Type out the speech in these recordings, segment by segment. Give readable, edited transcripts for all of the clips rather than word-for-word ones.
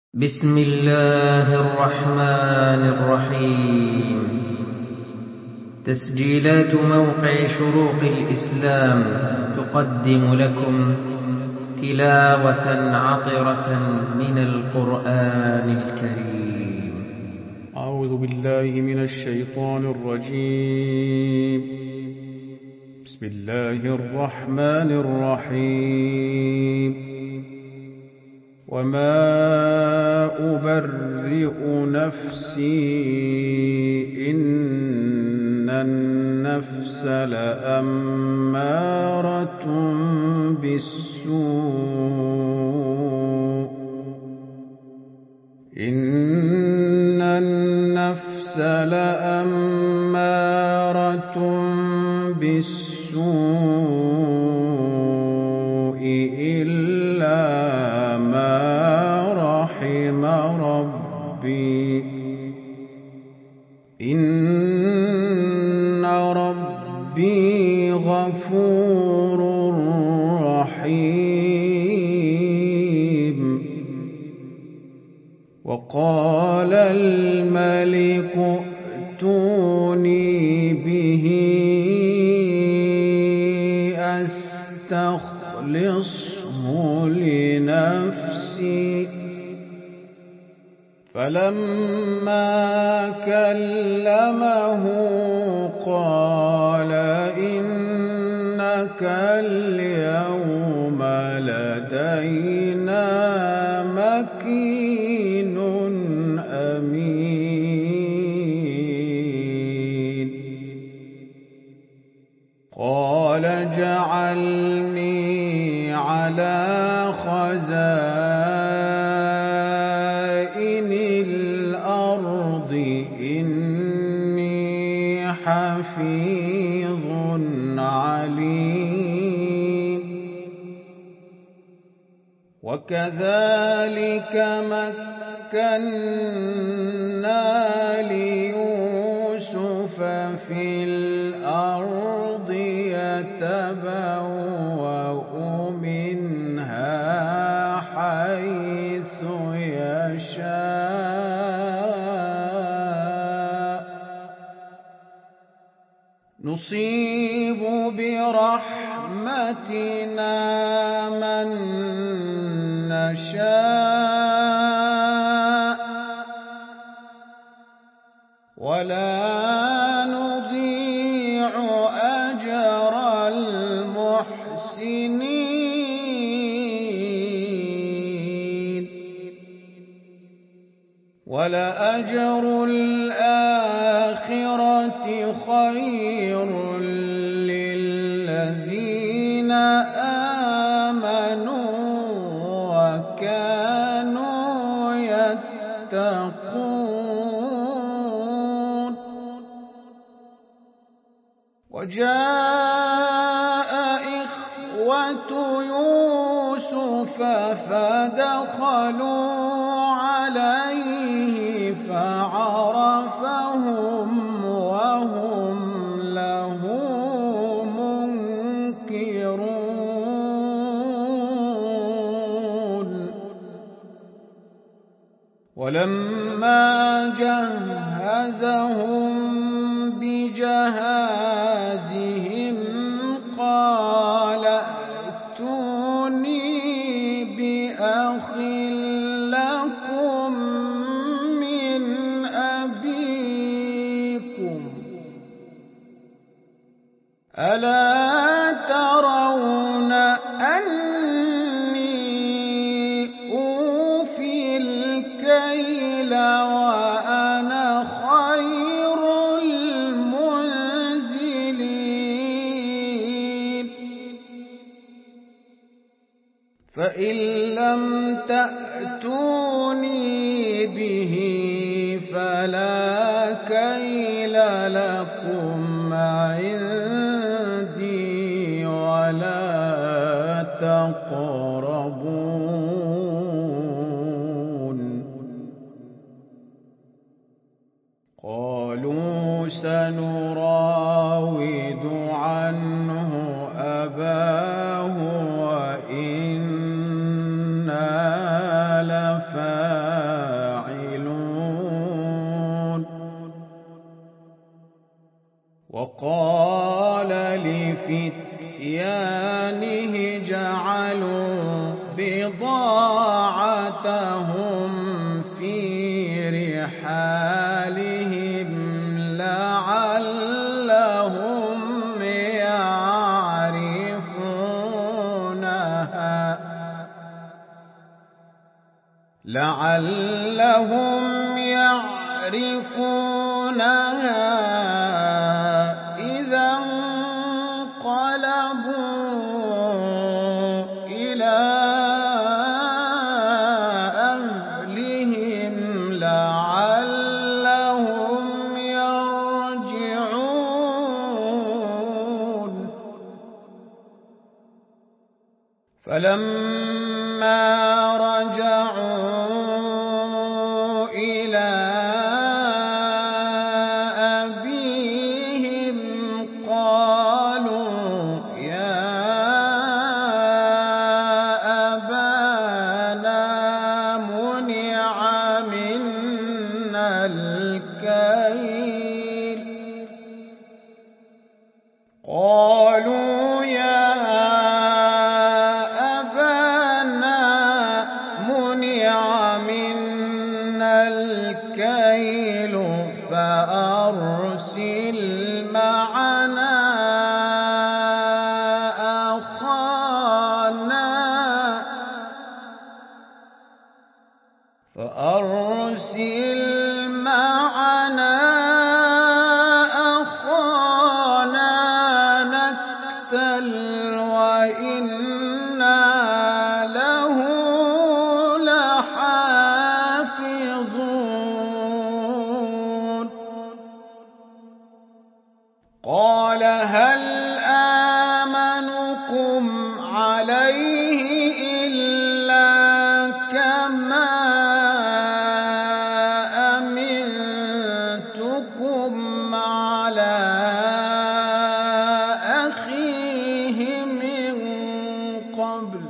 بسم الله الرحمن الرحيم. تسجيلات موقع شروق الإسلام تقدم لكم تلاوة عطرة من القرآن الكريم. أعوذ بالله من الشيطان الرجيم. بسم الله الرحمن الرحيم. وما أبرئ نفسي إن النفس لأمارة بالسوء إن النفس لأمارة بالسوء إلا ما رحم ربي إن ربي غفور رحيم. وقال الملك ائتوني به أستخلصه لنفسي فلما كلمه قال إنك اليوم لدينا مكين أمين. قال اجعلني على خزائن الأرض إني حفيظ عليم. وكذلك مكنا ليوسف في الأرض يتبوأ منها حيث يشاء نصيب برحمتنا من نشاء ولا نضيع أجر المحسنين. ولأجر الآخرة خير للذين آمنوا وكانوا يتقون. وجاء إخوة يوسف فدخلوا عليه فعرفهم وهم له منكرون. ولما جهزهم بجهازهم قال ائتوني بأخ لكم من أبيكم ألا ترون أني أوفي الكيل وأنا خير المنزلين. فإن لم تأتوني به فلا كيل لكم عندي ولا تقربون. قالوا سنراود عنه أباه وإنا فاعلون. وقال لفتيانه جعلوا بضاعتهم في رحالهم لعلهم يعرفونها إذا انقلبوا إلى أهلهم لعلهم يرجعون. فلما رجعوا إلى أبيهم قالوا يا أبانا منع منا الكيل. قالوا يا الكيل فأرسل معنا أخانا نكتل وإنا له لحافظون. قال هل آمنكم عليه إلا كما أمنتكم على أخيه من قبل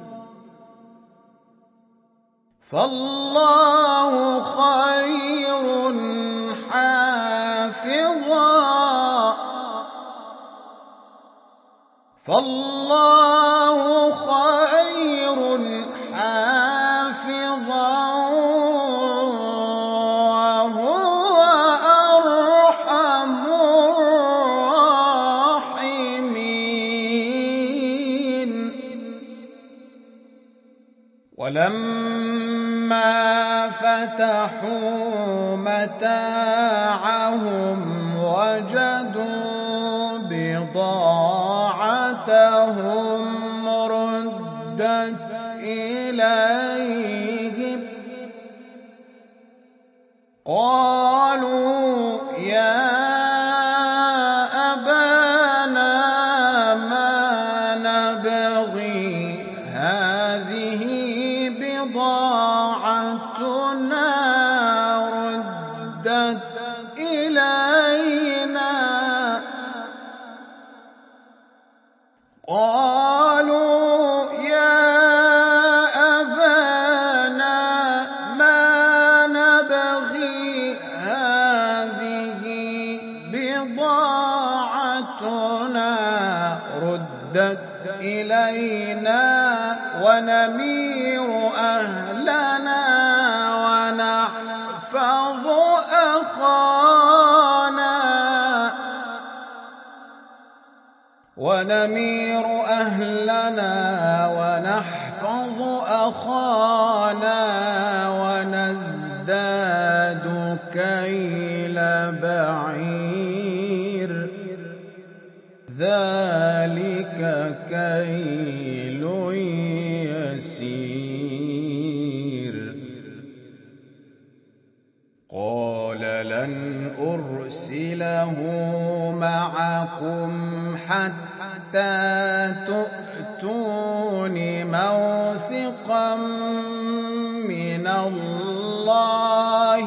فالله خير حافظا وهو أرحم الراحمين. ولما فتحوا متاعهم وجدوا بضاعتهم ردت إليهم قالوا يا أبانا ما نبغي هذه بضاعتنا ردت إلينا. قالوا يا أبانا ما نبغي هذه بضاعتنا ردت إلينا ونمير أهلنا ونحفظ أخانا ونزداد كيل بعير ذلك كيل يسير. قال لن أرسله معكم حتى تؤتون موثقا من الله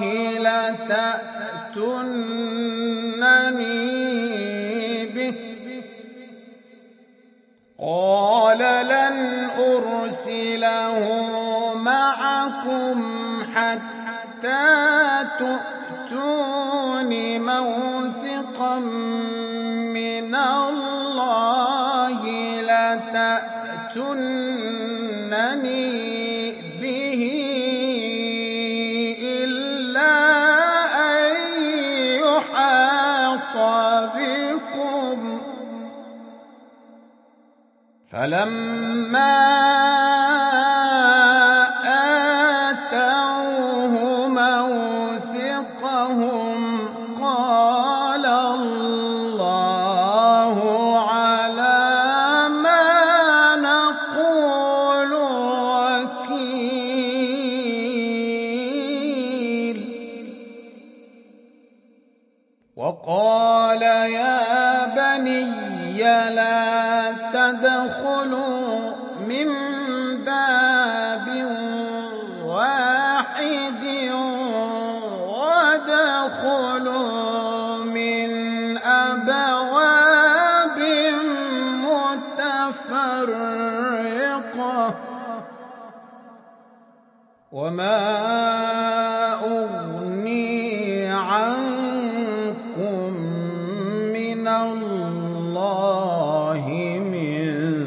لتأتونني به. قال لن أرسله معكم حتى تؤتون موثقا من الله لتأتونني به إلا أن يحاط بكم. فلما آتوه موثقهم قال الله على ما نقول وكيل. وقال يا بني لا تدخلوا من باب واحد وادخلوا من أبواب متفرقة وما أغني عنكم من الله من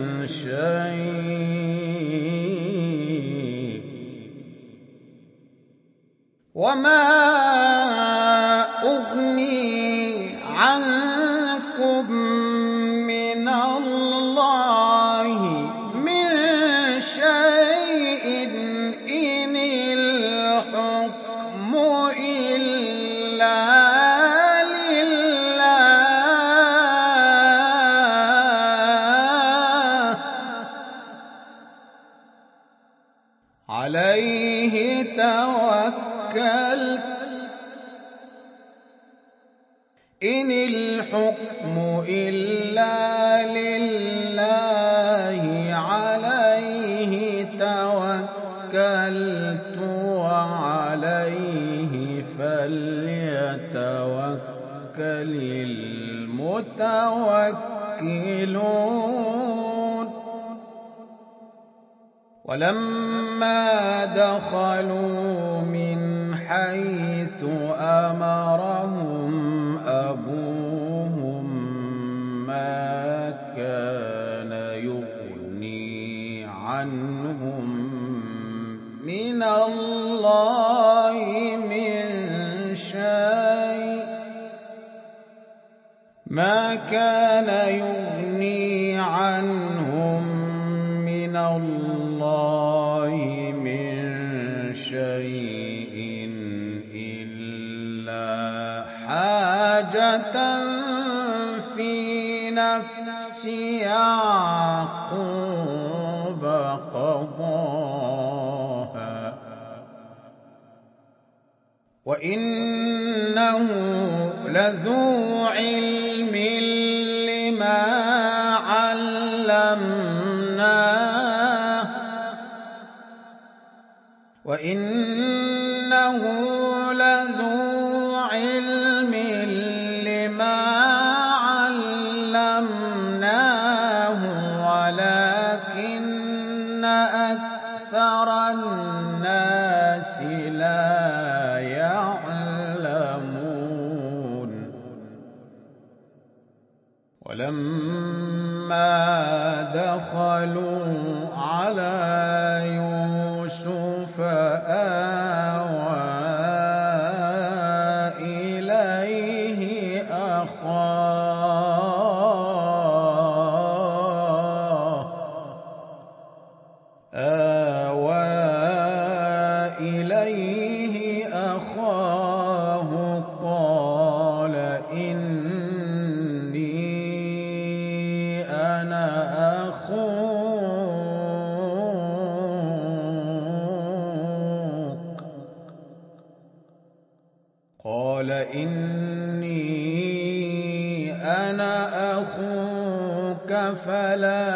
شيء وما أغني عنكم من الله من شيء إن الحكم إلا لله عليه توكلت إن الحكم إلا لله عليه توكلت وعليه فليتوكل المتوكلون. ولما دخلوا من حيث أمرهم أبوهم ما كان يغني عنهم من الله من شيء ما كان يغني عنهم من الله من شيء إلا حاجة في نفس يعقوب قضاها وإنه لذو علم لما علمناه وإنه لذو علم لما علمناه ولكن أكثر الناس لا يعلمون. ولما دخلوا على يوسف آوى إليه أخاه قال إني أنا أخوك قال إني أنا أخوك فلا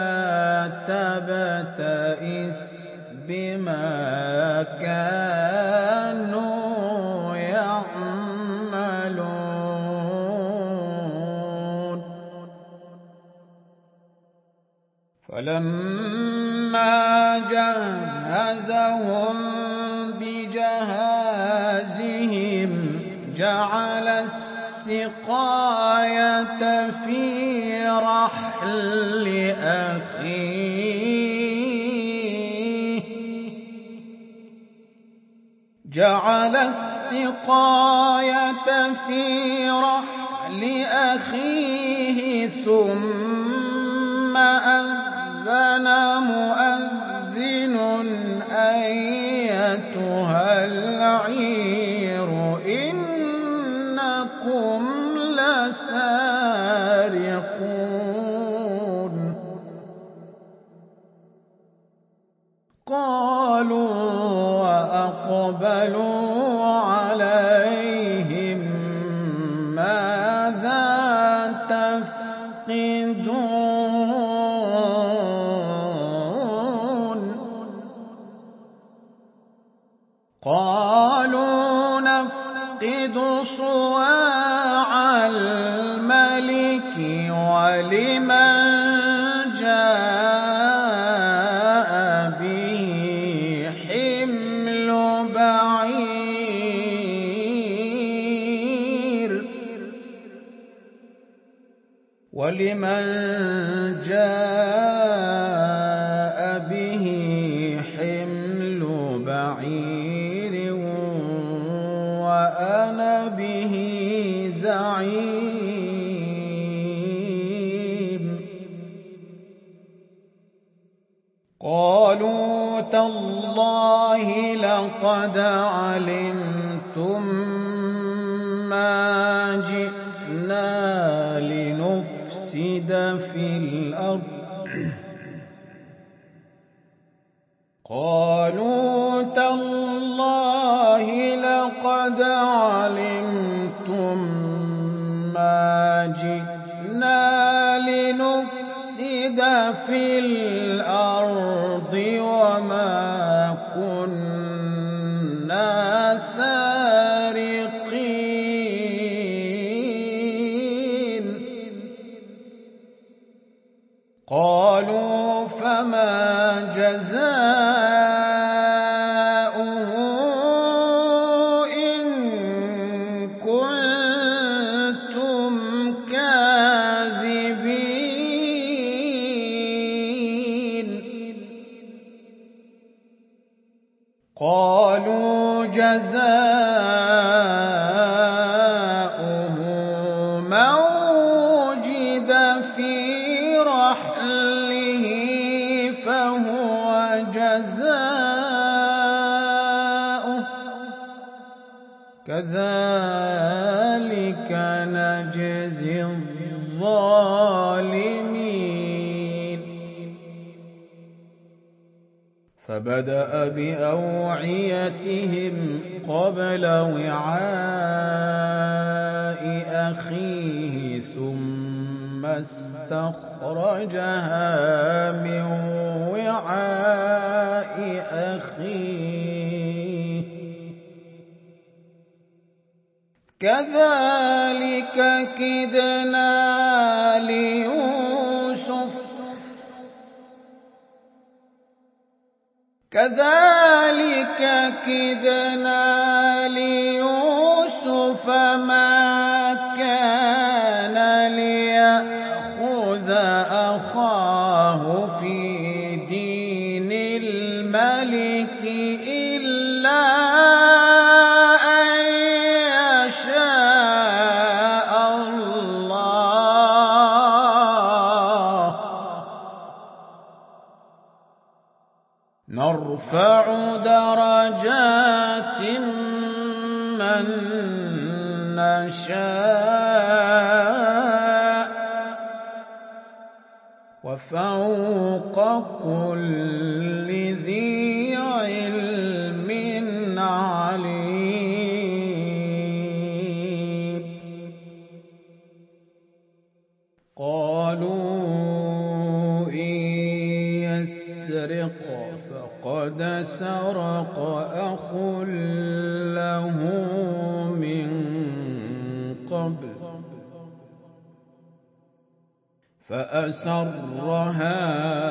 تبتئس بما كانوا يعملون. فلما جهزهم بجهازهم جعل السقاية في رحل أخيه ثم أذن مؤذن أيتها العير إنكم لسارقون قالوا وأقبلوا عليهم ماذا تفقدون قالوا نفقد صواع الملك ولمن جاء به حمل بعير وأنا به زعيم قالوا تالله لقد علمتم ما جئنا لنفسد في الأرض قالوا تالله لقد علمتم ما جئنا لنفسد في الأرض وما كنا سارقين قالوا فما جزاؤه إن كنتم كاذبين قالوا جزاؤه من وجد في رحله فهو جزاؤه كذلك نجزي الظالمين فبدأ بأوعيتهم قبل وعاء أخيه ثم استخرجها من وعاء أخيه كذلك كدنا ليوسف ما كان ليأخذ أخاه في دين الملك إلا أن يشاء الله نرفع درجات من نشاء وفوق كل ذي علم عليم قالوا إن يسرق فقد سرق أخ له من قبل فأسرها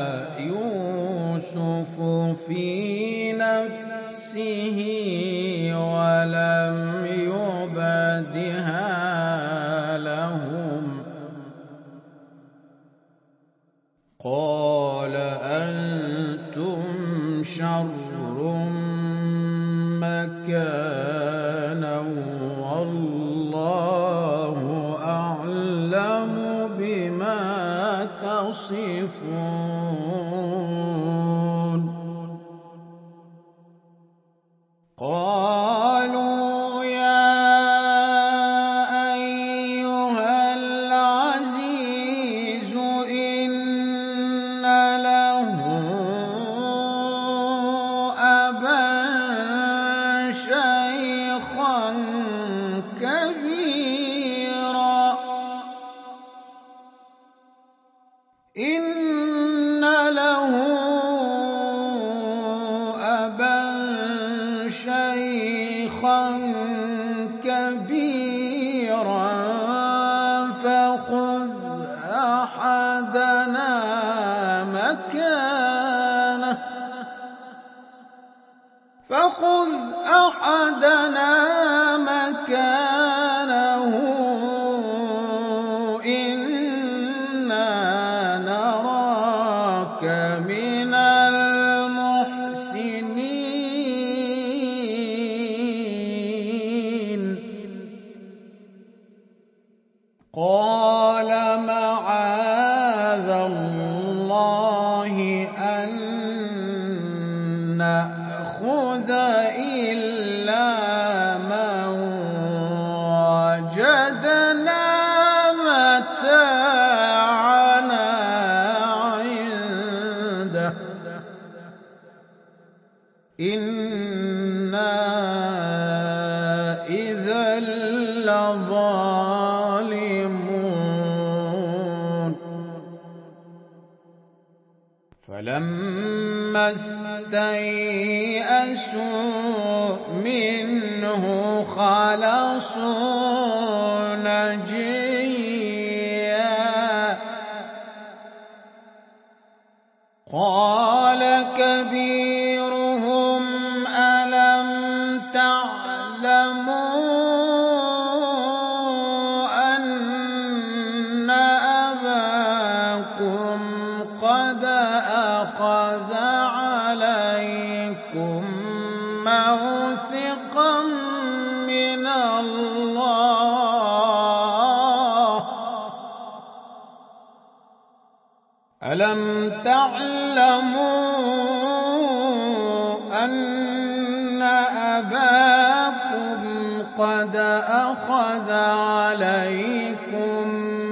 يوسف في نفسه ولم يبدها مكانا والله أعلم بما تصفون قالوا يا أيها العزيز إن له أبا شيخا كبيرا إن له أبا شيخا كبيرا فخذ أحدنا مكانه إنا نراك من المحسنين قال معاذ الله أن نأخذ إلا من وجدنا متاعنا عنده إنا إذا لظالمون فلما استيئسوا منه خلصوا نجيا قال كبيرهم ألم تعلموا أن أباكم قد أخذ عليكم موثقا من الله ألم تعلموا أن أباكم قد أخذ عليكم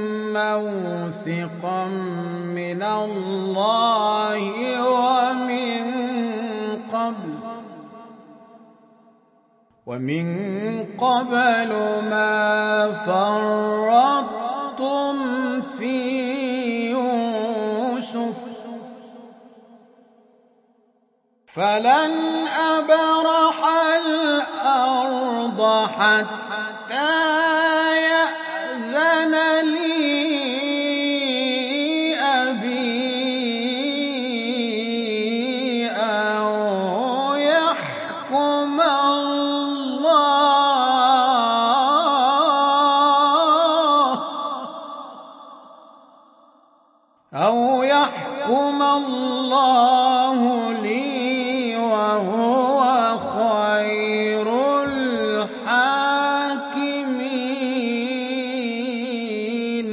موثقا من الله ومن قبل ما فرطتم في يوسف فلن أبرح الأرض حتى يأذن لي أبي أو يحكم الله لي وهو خير الحاكمين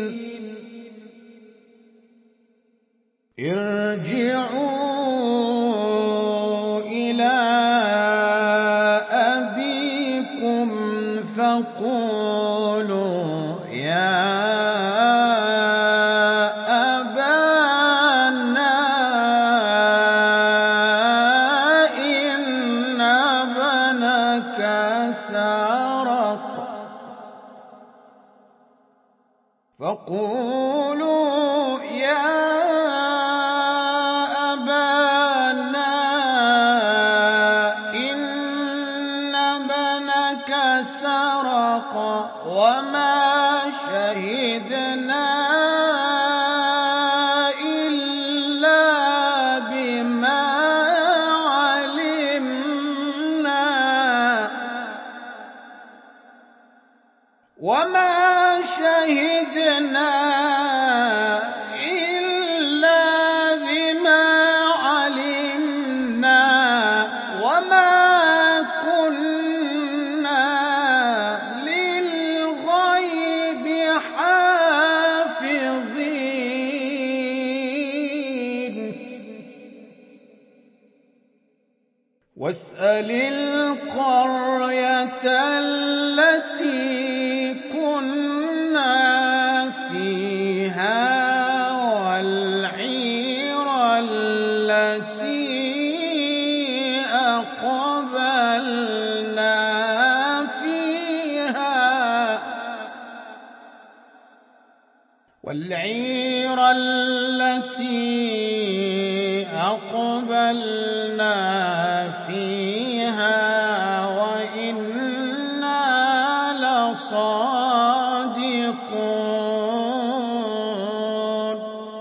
ارجعوا إلى أبيكم فقولوا يا فقولوا يا أبانا إن ابنك سرق وما شهدنا إلا بما علمنا وما كنا واسأل القرية التي كنا فيها والعير التي أقبلنا فيها وإنا لصادقون.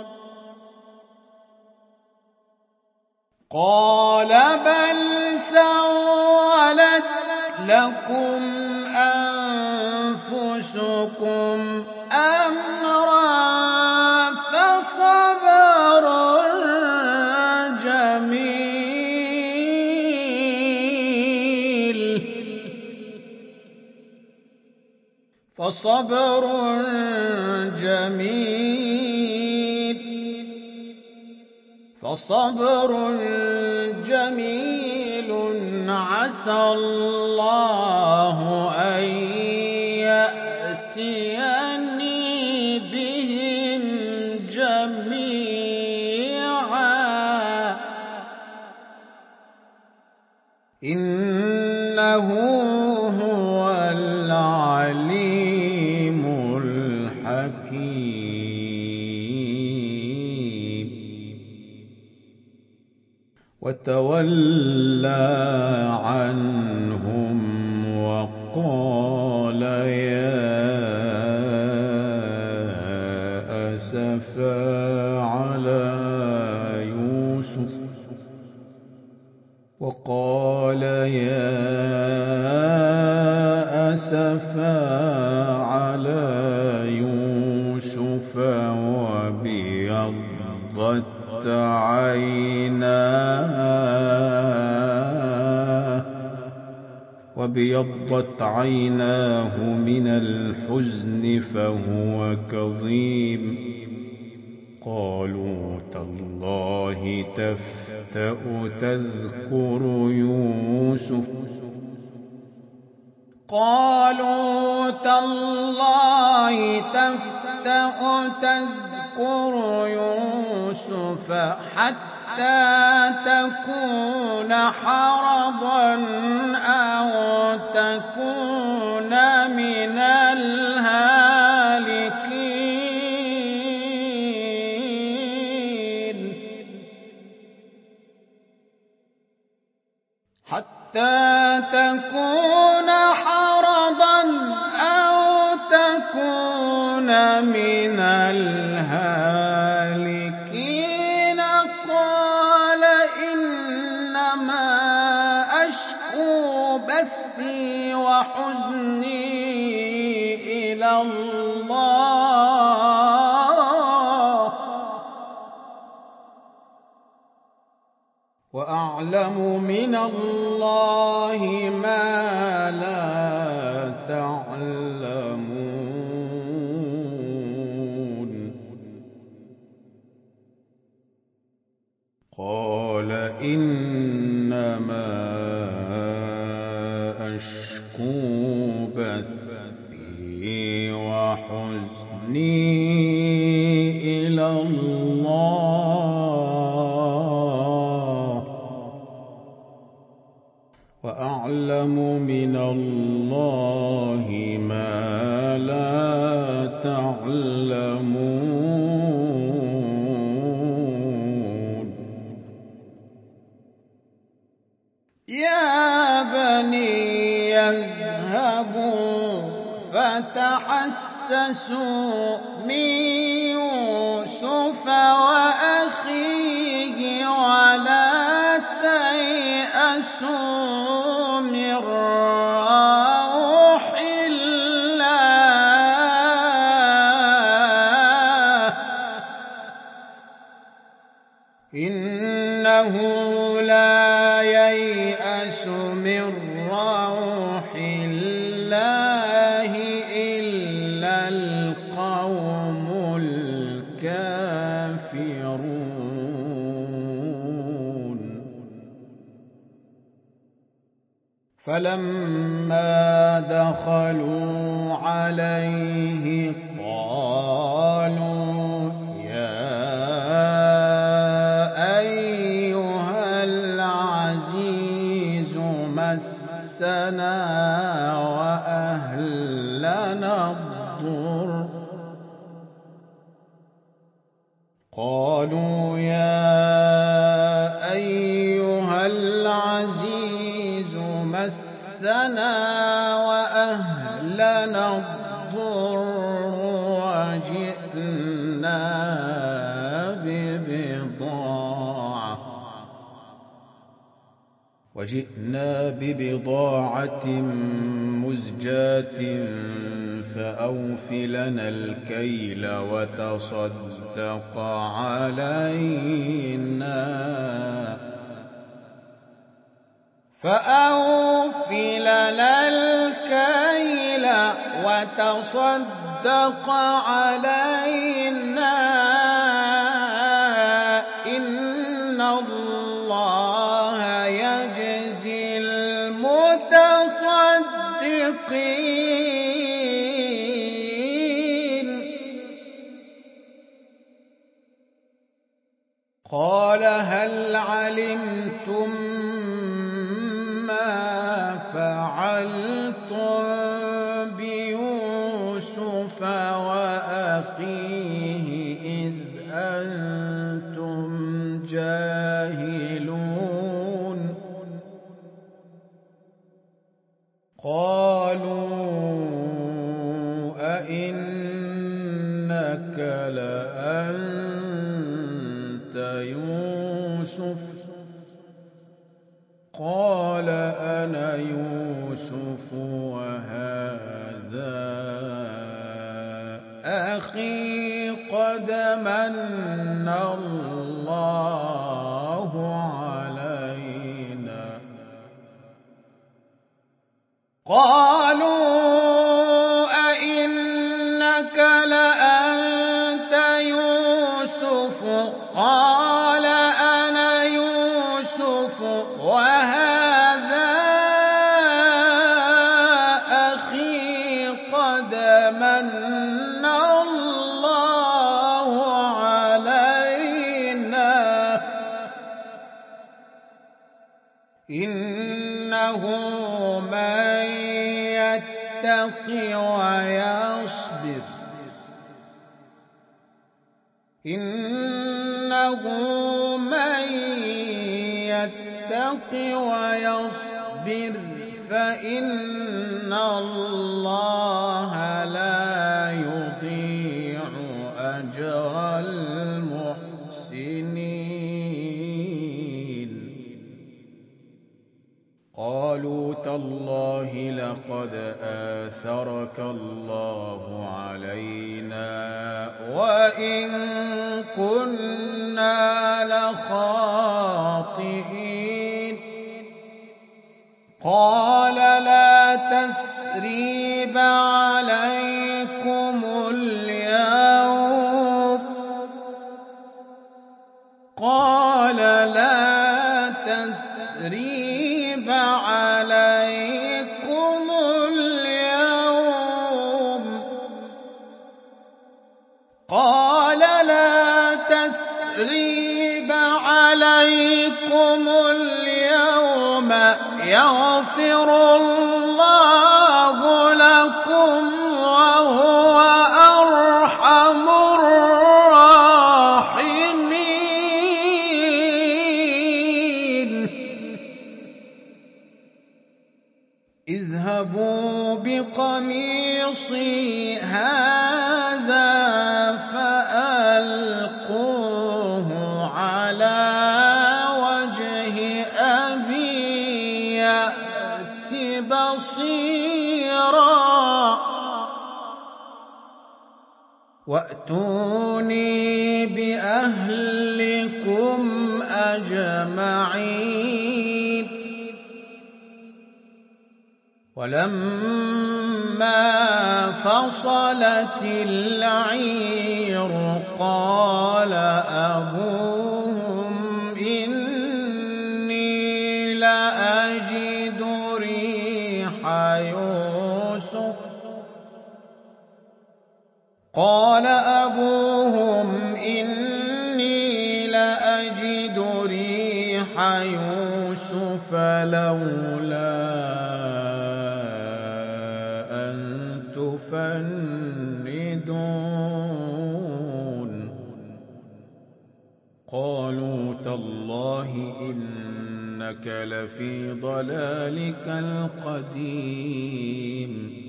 قال بل سولت لكم أنفسكم أمرا فصبر جميل عسى الله أن يأتيني بهم جميعا إنه هو العليم الحكيم. وتولى عنهم وقال يا أسفا على يوسف وابيضت عيناه من الحزن فهو كظيم. قالوا تالله تفتأ تذكر يوسف حتى تكون حرضا أو تكون من الهالكين. حتى تكون حرضا أو تكون من الهالكين. قال إنما أشكو بثي وحزني إلى الله وأعلم من الله ما لا تعلمون. قال إنما أشكو بثي وحزني إلى الله وأعلم من الله ما لا تعلمون. يا بني يذهبوا فتحسسوا من يوسف وأخيه ولا تيأسوا من روح الله إنه لا ييأس من روح الله إلا القوم الكافرون. فلما دخلوا عليه قالوا يا أيها العزيز مسنا وأهلنا الضر قالوا يا أيها العزيز مسنا وأهلنا الضر وجئنا ببضاعة مزجاة فأوف لنا الكيل وتصدق علينا وتصدق علينا إن الله يجزي المتصدقين قال هل علمتم ما فعلتم بيوسف وأخيه إذ أنتم جاهلون قالوا أئنك لأنت يوسف قال أنا يوسف وهذا أخي قد من الله علينا قالوا أئنك لأنت يوسف قال أنا يوسف وهذا أخي قد من الله علينا إنه من يتق ويصبر فإن الله لا يضيع أجر المحسنين قالوا تالله لقد آثرك الله علينا وإن كنا لخاطئين قال لا تثريب عليكم اليوم قال لا تثريب عليكم اليوم قال لا تثريب عليكم اليوم يغفر الله لكم وهو أرحم الراحمين اذهبوا بقميصي هذا فألقوه على بصيرا وأتوني بأهلكم أجمعين ولما فصلت العير قال أبوهم إني لأجد ريح يوسف قال أبوهم إني لأجد ريح يوسف لولا أن تفندون قالوا تالله إنك لفي ضلالك القديم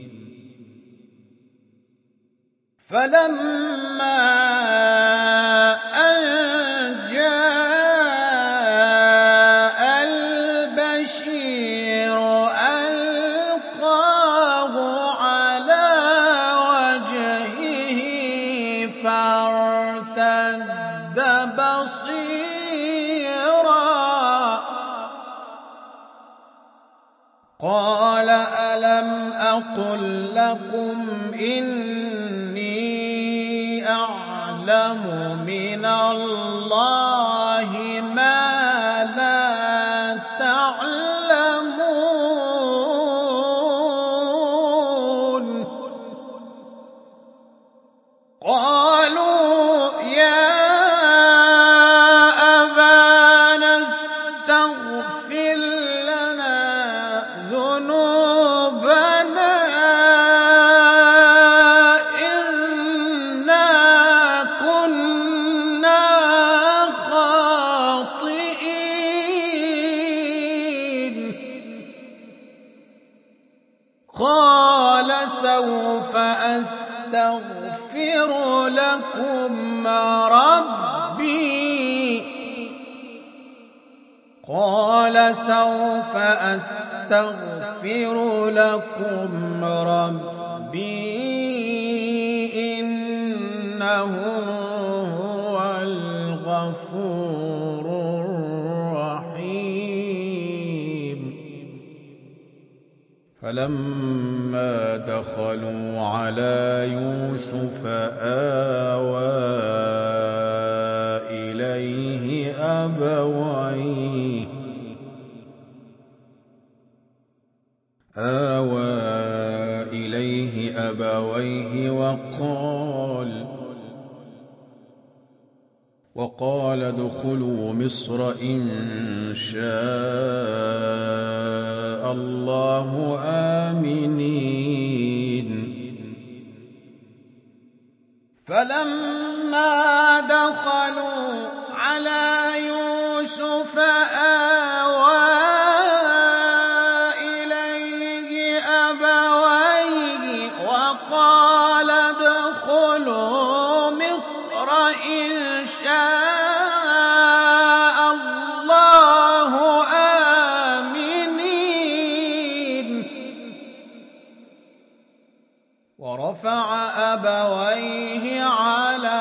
فلما أن جاء البشير ألقاه على وجهه فارتد بصيرا قال ألم أقل لكم إني أعلم من الله ما لا تعلمون قالوا يا أبانا استغفر لنا ذنوبنا إنا كنا خاطئين قال سوف أستغفر لكم ربي قال سوف أستغفر لكم ربي إنه هو الغفور الرحيم فلما دخلوا على يوسف آوى إليه أبويه وقال ادخلوا مصر إن شاء الله آمنين فلما دخلوا على يوسف آوى إليه أبويه وقال ادخلوا مصر إن شاء الله آمنين ورفع أبويه على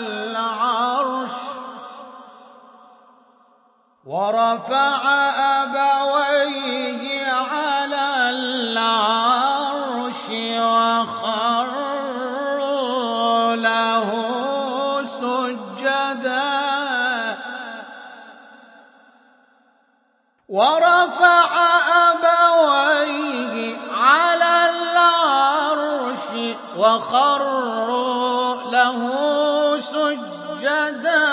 العرش وخروا له سجدا ورفع أبويه على العرش وخروا له سجدا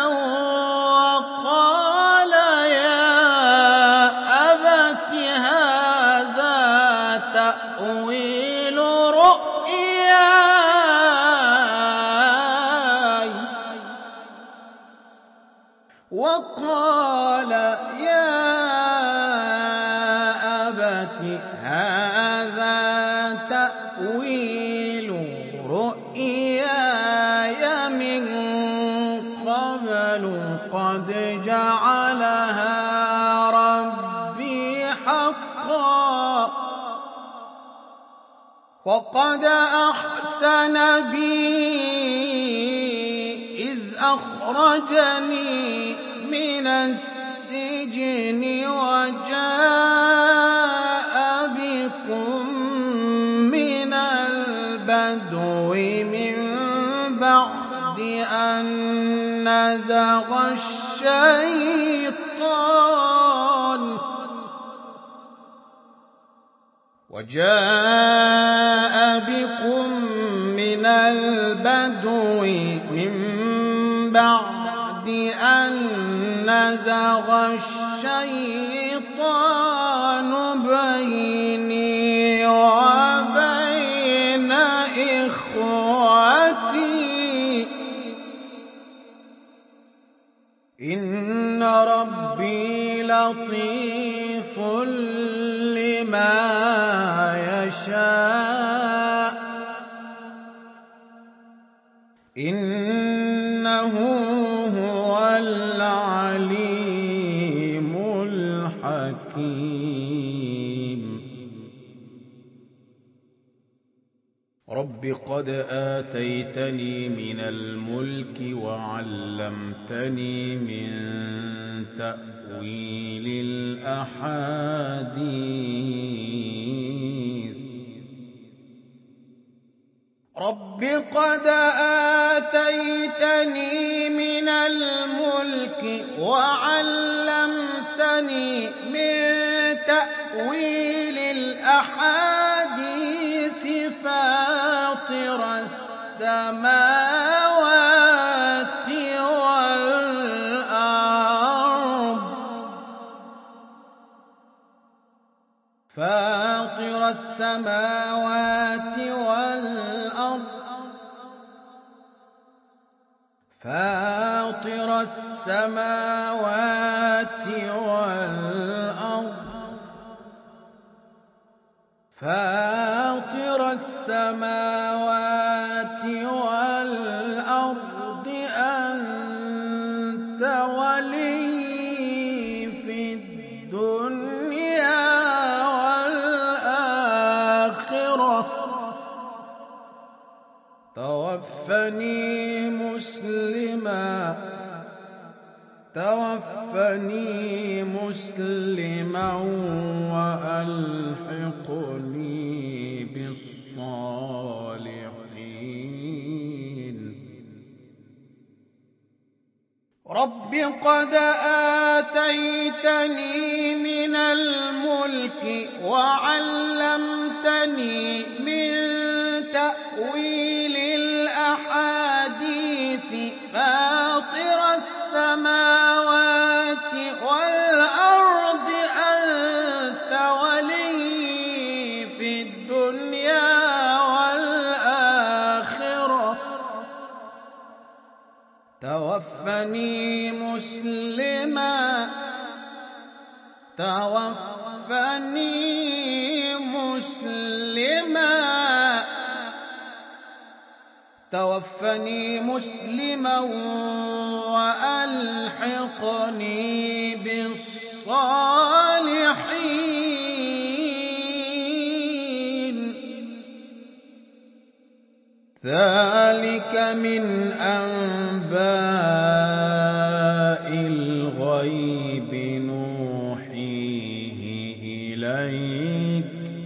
وقال يا أبت هذا تأويل رؤياي وقال يا أبت هذا تأويل رؤياي من قبل قد جعلها ربي حقا وقد أحسن بي إذ أخرجني من السجن وجاء بكم من البدو من بعد أن نزغ الشيطان وجاء بكم من البدو من بعد أن نزغ الشيطان بيني وبين إخوتي إن ربي لطيف لما يشاء إنه هو العليم الحكيم رب قد آتيتني من الملك وعلمتني من تأويل الأحاديث رب قد آتيتني من الملك وعلمتني من تأويل الأحاديث فاطر السماوات والأرض فاطر السماوات والأرض فاطر السماوات والأرض فاطر السماوات والأرض أنت ولي في الدنيا والآخرة توفني مسلما وألحقني بالصالحين رب قد آتيتني من الملك وعلمتني من تأويل الأحاديث فاطر السماوات والأرض أنت ولي في الدنيا والآخرة توفني مسلما وألحقني بالصالحين ذلك من أنباء الغيب نوحيه إليك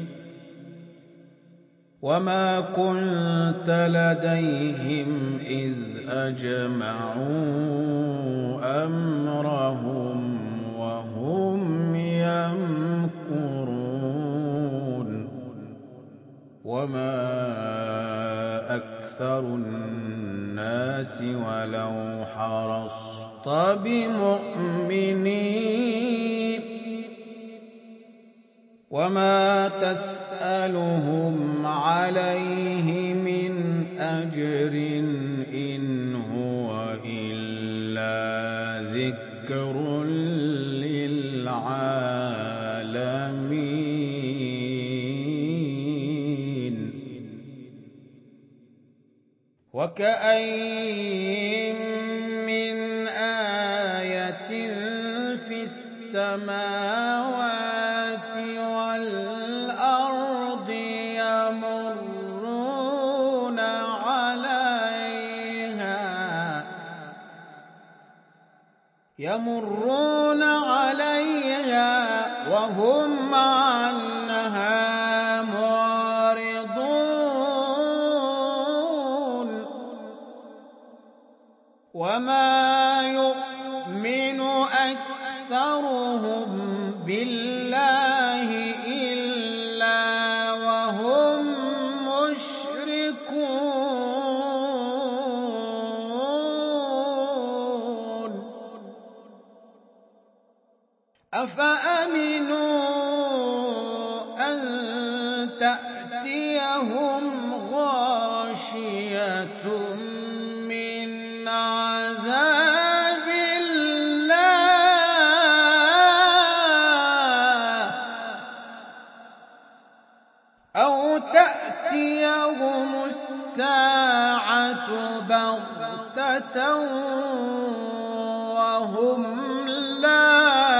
وما كنت لديهم إذ أجمعوا أمرهم وهم يمكرون وما أكثر الناس ولو حرصت بمؤمنين وما تسألهم عليه من أجر إن هو إلا ذكر للعالمين وكأين من آية في السماوات والأرض يمرون عليها وهم عنها معرضون وما يؤمن أكثرهم بالله إلا أفأمنوا أن تأتيهم غاشية من عذاب الله أو تأتيهم الساعة بغتة وهم لا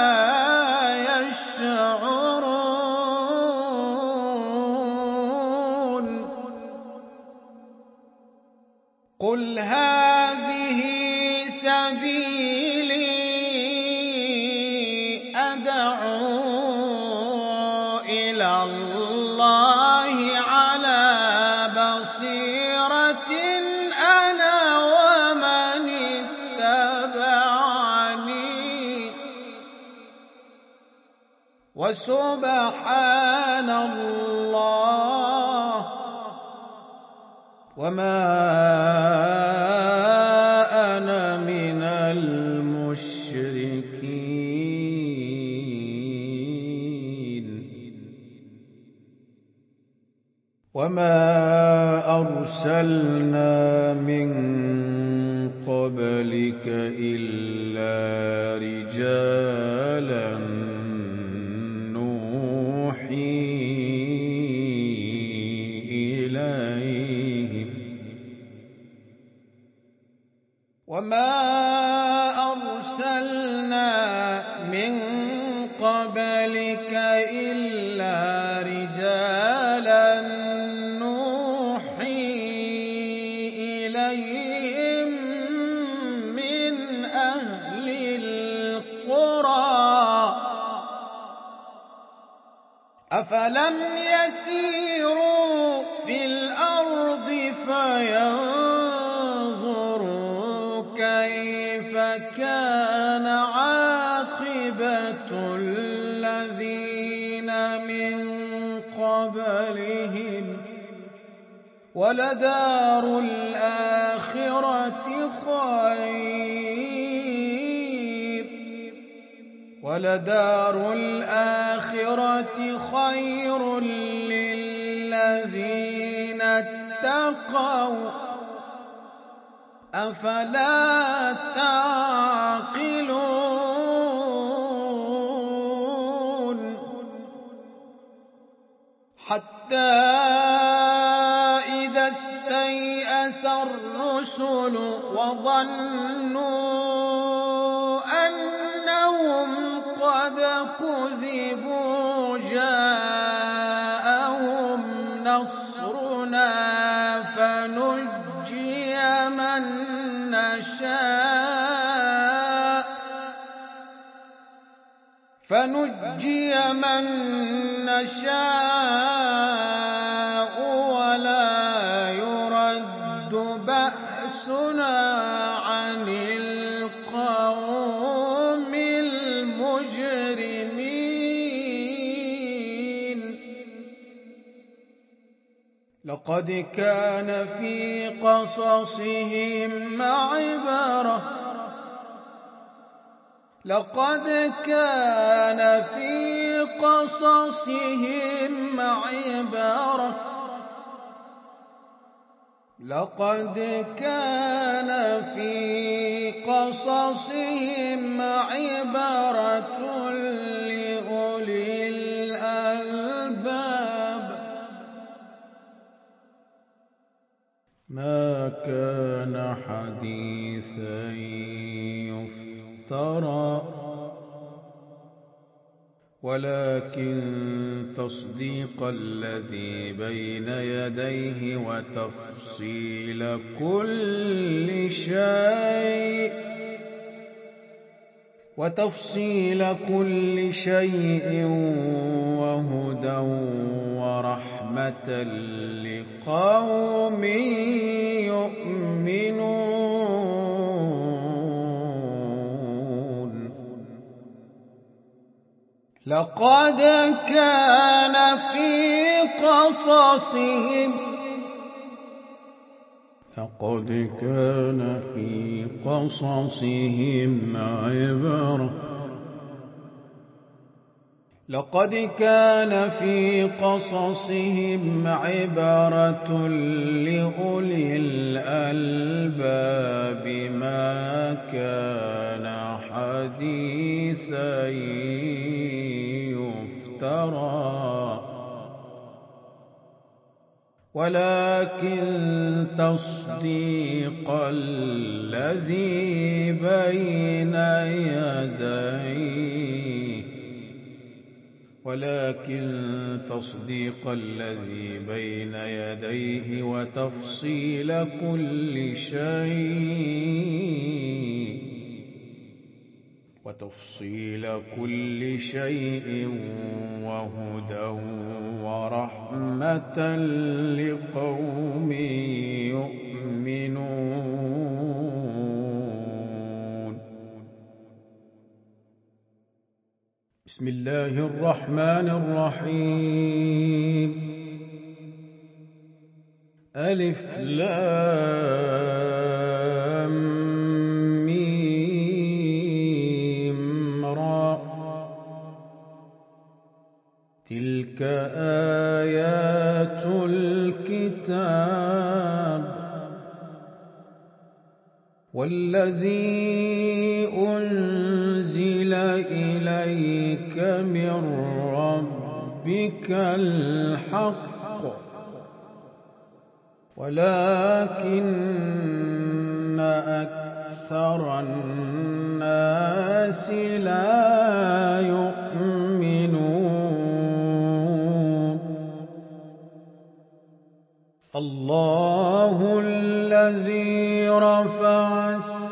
يشعرون. قل هذه سبيلي أدعو إلى الله على بصيرة أنا ومن اتبعني وسبحان الله وما أنا من المشركين. وما أرسلنا من قبلك إلا رجالا نوحي إليهم وما أرسلنا من قبلك إلا رجالا نوحي إليهم من أهل القرى أفلم يسيروا في الأرض فينظروا كيف كان عاقبة الذين من قبلهم ولدار الآخرة خير للذين اتقوا أفلا تعقلون. حتى إذا استيأس الرسل وظنوا أنهم قد كذبوا جاءهم نصرنا فنجي من نشاء ولا يرد بأسنا عن القوم المجرمين. لقد كان في قصصهم عبرة لأولي الألباب. ما كان حديثا يفترى ولكن تصديق الذي بين يديه وتفصيل كل شيء وهدى ورحمة لقوم يؤمنون. لقد كان في قصصهم عبرة لقد كان في قصصهم عبرة لأولي الألباب ما كان حديثا يفترى ولكن تصديق الذي بين يديه وتفصيل كل شيء وهدى ورحمة لقوم يؤمنون. بسم الله الرحمن الرحيم. ألف لام ميم را تلك آيات الكتاب والذي أنزل إليك من ربك الحق ولكن أكثر الناس لا يؤمنون. الله الذي رفع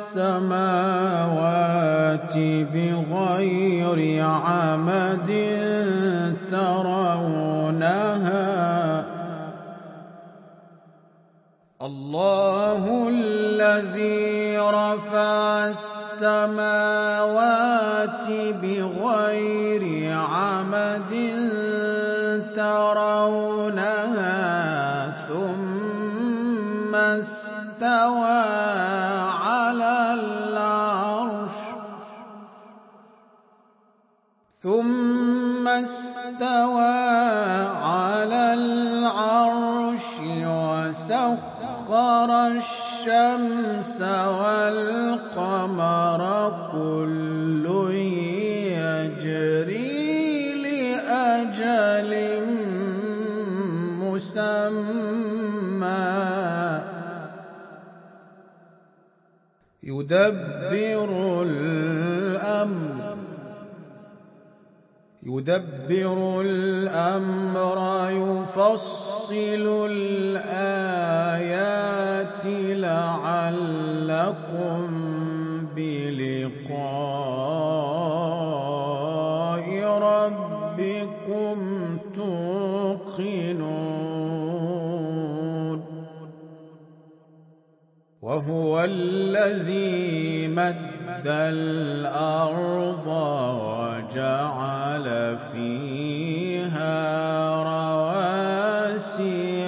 السماوات بغير عمد ترونها الله الذي رفع السماوات بغير عمد ترونها ثم استوى على العرش وسخر الشمس والقمر كل يجري لأجل مسمى يدبر الأمر يفصل الآيات لعلكم بلقاء ربكم توقنون. وهو الذي مد الأرض وجعل فيها رواسي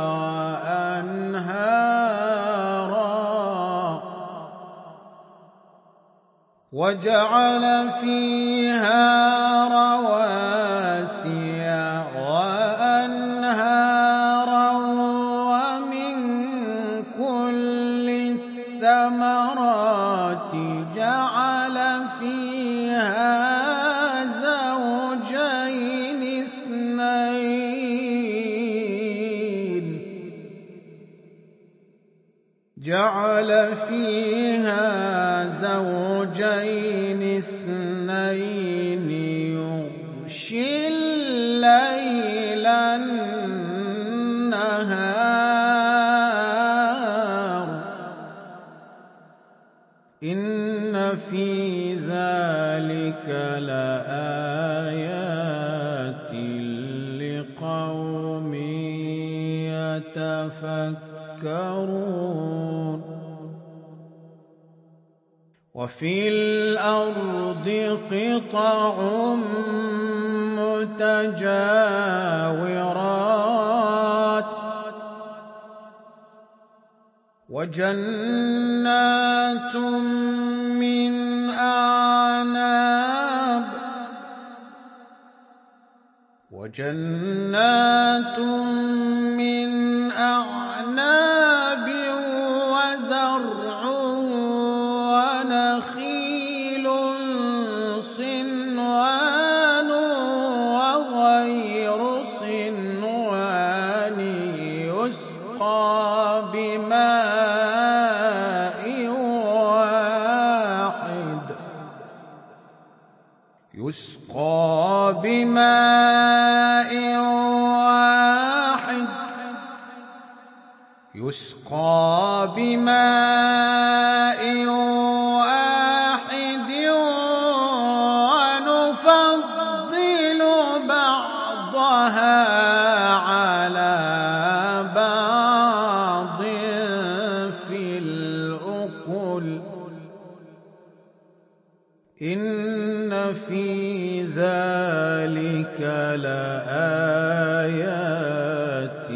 وأنهارا ومن كل الثمرات جعل فيها زوجين اثنين يغشي الليل النهار إن في ذلك لآيات لقوم يتفكرون. وفي الأرض قطع متجاورات وجنات من أعناب وجنات من أعناب وزرع ونخيل صنوان وغير صنوان يسقى بماء واحد ونفضل بعضها على بعض في الأكل إن في ذلك لآيات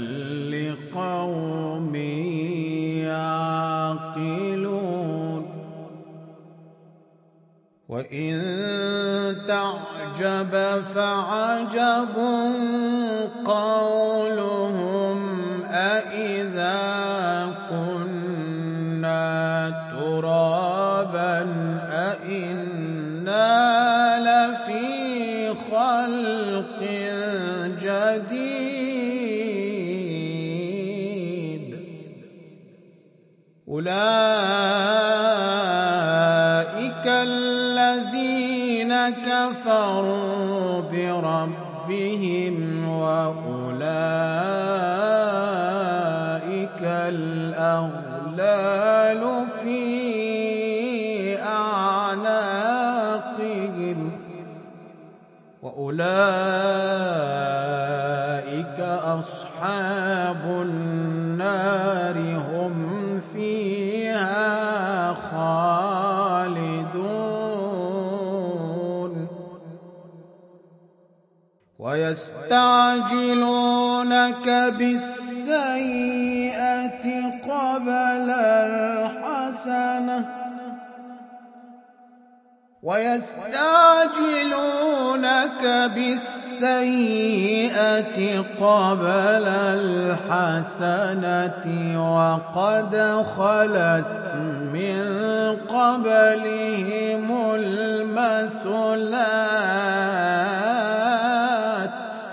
لقوم يعقلون وإن تعجب فعجب قولهم أإذا كنا ترابا أإنا لفي خلق جديد أولئك الذين كفروا بربهم وأولئك الأغلال في أعناقهم وأولئك أصحاب النار هم فيها خالدون ويستعجلونك بالسيئة قبل الحسنة وقد خلت من قبلهم المثلات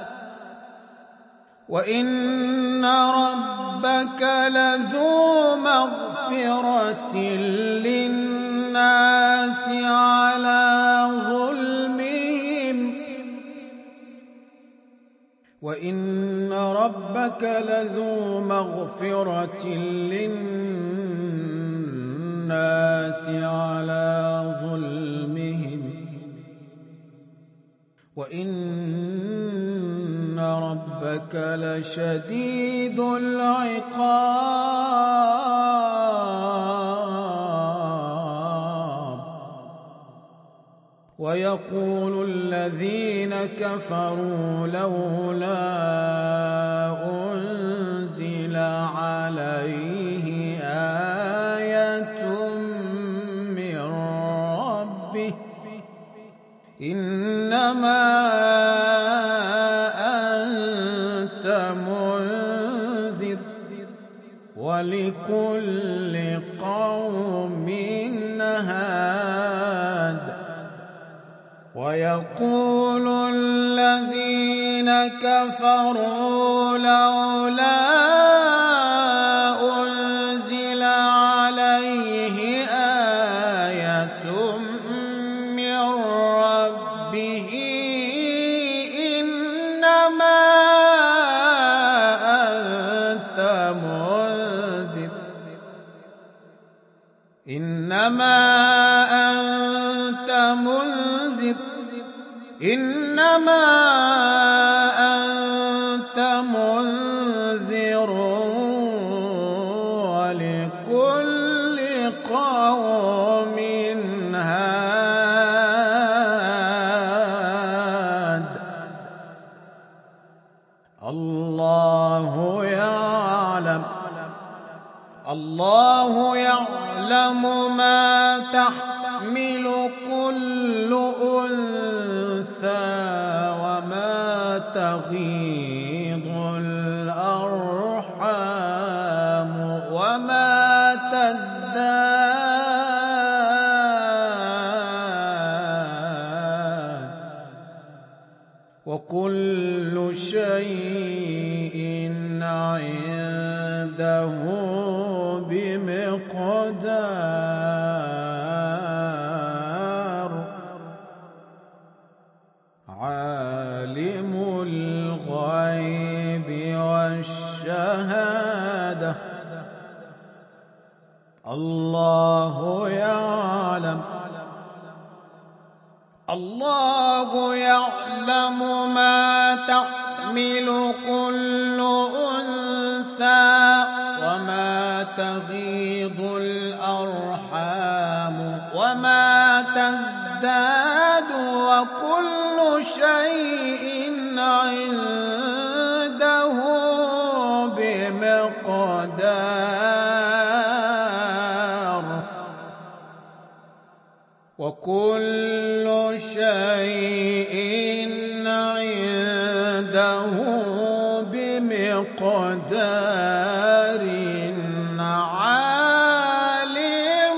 وإن ربك لذو مغفرة للناس على ظلمهم وإن ربك لشديد العقاب ويقول الذين كفروا لولا أنزل عليه آية من ربه إنما أنت منذر ولكل قوم هاد ويقول الذين كفروا لولا أنزل عليه آية من ربه إنما أنت منذر ولكل قوم هاد الله يعلم ما تحمل كل أنثى وما تغيض الأرحام وما تزداد وكل شيء عنده بمقدار عالم الغيب والشهادة الله يعلم ما تحمل كل أنثى وما تغيض الأرحام وما تزداد وكل شيء عنده بمقدار وكل شيء عنده بمقدار عالم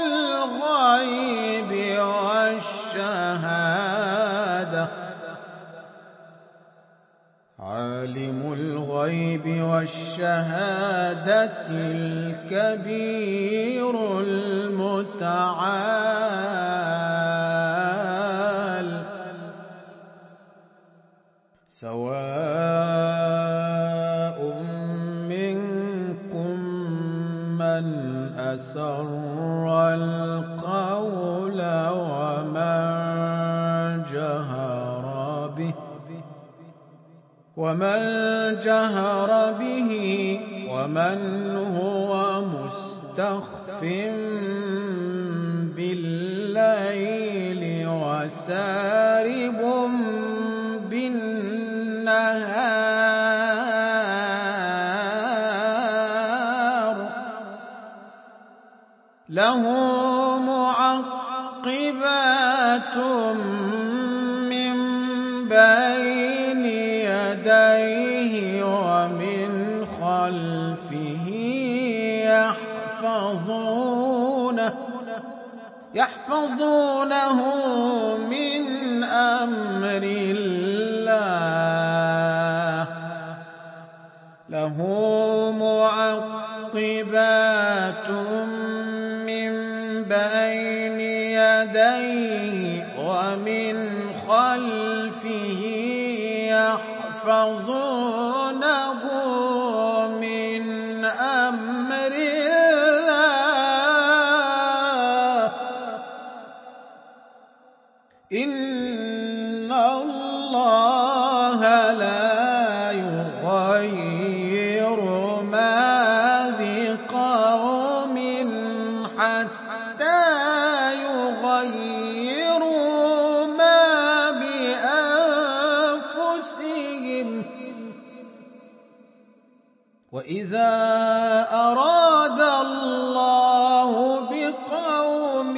الغيب والشهادة الكبير المتعال سواء منكم من أسر القول ومن جهر به ومن هو مستخف بالليل وسارب بالنهار له معقبات من بين يديه ومن خلفه يحفظونه من أمر الله له معقبات من بين يديه ومن خلفه يحفظونه من أمر الله إن الله لا يغير ما بقوم حتى يغيروا ما بأنفسهم وإذا أراد الله بقوم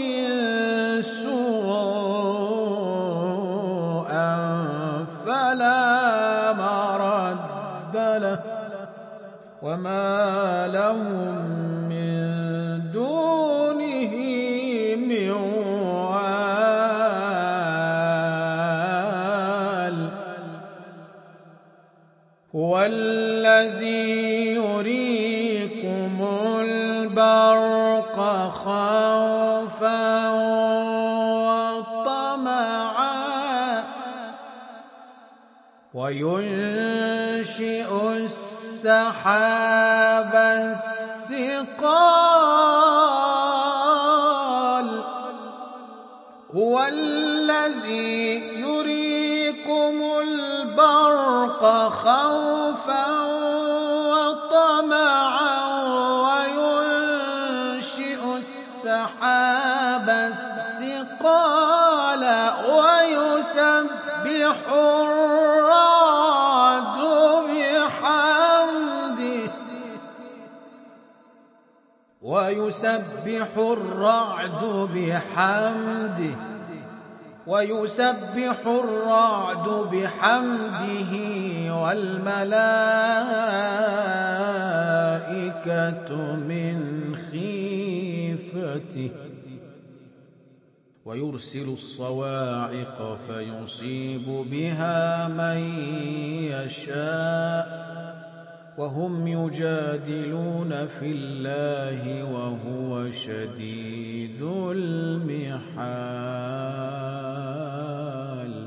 سوءا فلا مرد له وما لهم من دونه من وال هو الذي يريكم البرق خوفا وطمعا وينشئ السحاب الثقال هو الذي يريكم البرق خوفا وطمعا وينشئ السحاب الثقال ويسبح الرعد بحمده ويسبح الرعد بحمده والملائكة من خيفته ويرسل الصواعق فيصيب بها من يشاء وهم يجادلون في الله وهو شديد المحال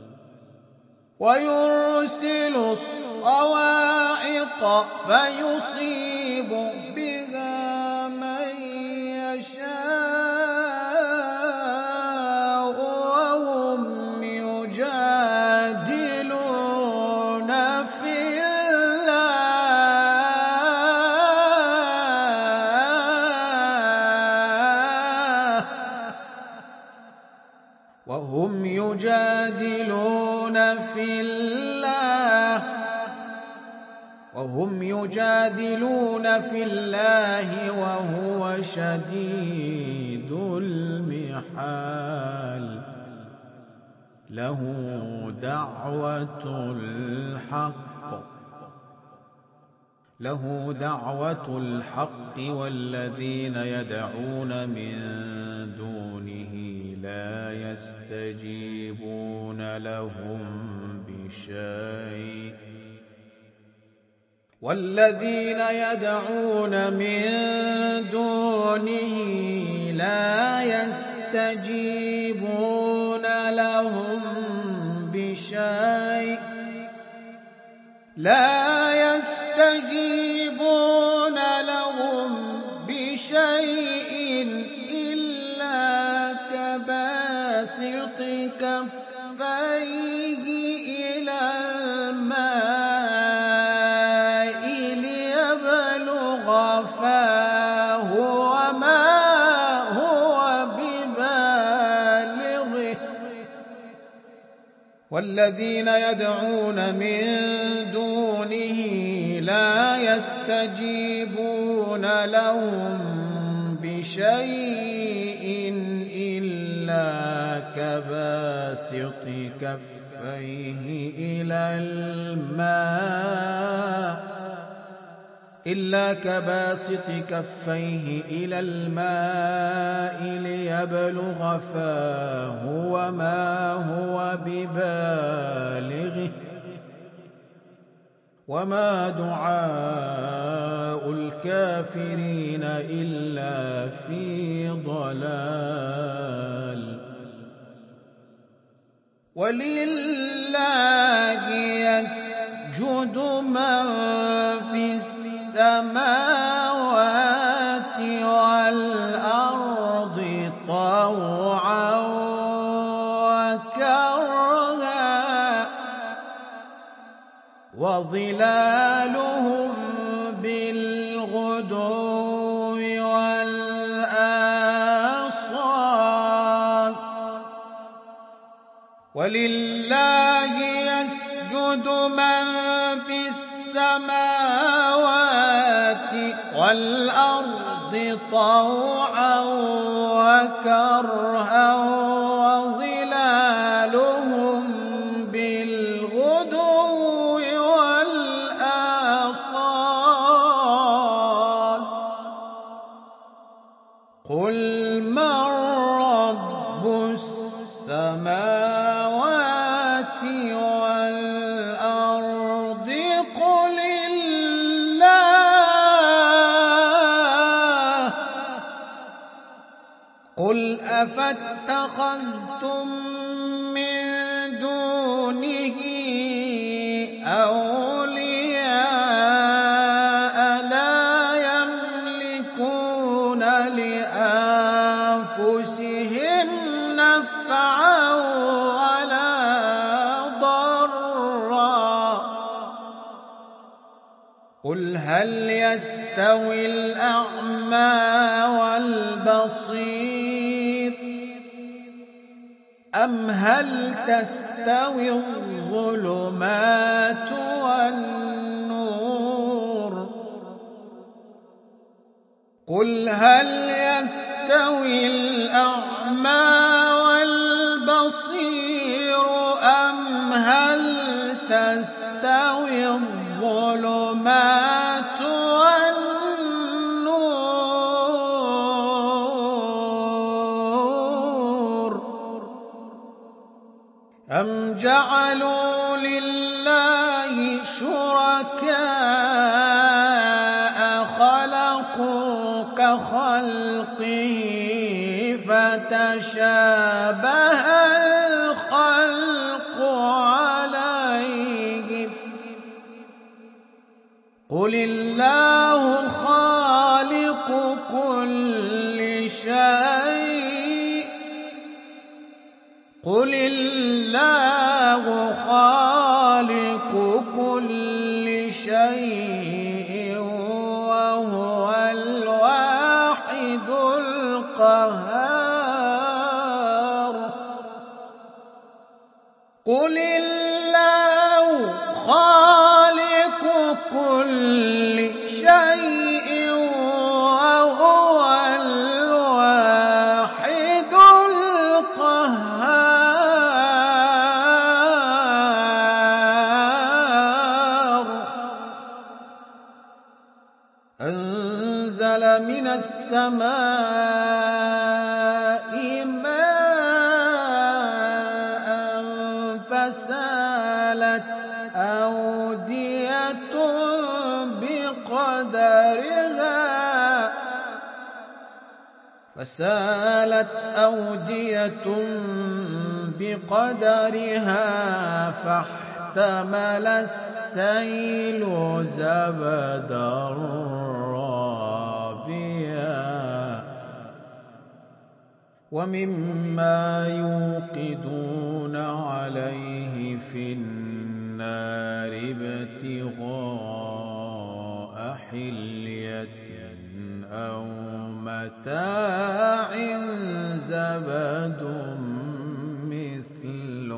ويرسل الصواعق فيصيب بها من يشاء وهم يجادلون في الله وهو شديد المحال له دعوة الحق والذين يدعون من دونه لا يستجيبون لهم بشيء والذين يدعون من دونه لا يستجيبون لهم بشيء إلا كباسط كفيه إلى الماء ليبلغ فاه وما هو ببالغه والذين يدعون من دونه لا يستجيبون لهم بشيء إلا كباسط كفيه إلى الماء ليبلغ فاه وما هو ببالغه وما دعاء الكافرين إلا في ضلال ولله يسجد من في السماوات والأرض طوعا وكرها وظلالهم بالغدو والآصال ولله يسجد من في السماوات والأرض طوعا وكرها وظلالهم بالغدو والآصال قل من رب السماوات والأرض قل الله قل أفاتخذتم من دونه أولياء لا يملكون لأنفسهم نفعا ولا ضرا قل هل يستوي الأعمى والبصير أم هل تستوي الظلمات والنور قل هل يستوي الأعمى والبصير أم جعلوا لله شركاء خلقوا كخلقه فتشابه الخلق عليهم قل الله خالق كل شيء قل الله خالق كل شيء وهو الواحد القهار قل الله خالق كل شيء وهو الواحد القهار أنزل من السماء ماء فسالت أودية بقدرها فاحتمل السيل زبدا رابيا ومما يوقدون عليه في النار ابتغاء حلية أو متاع زبد مثله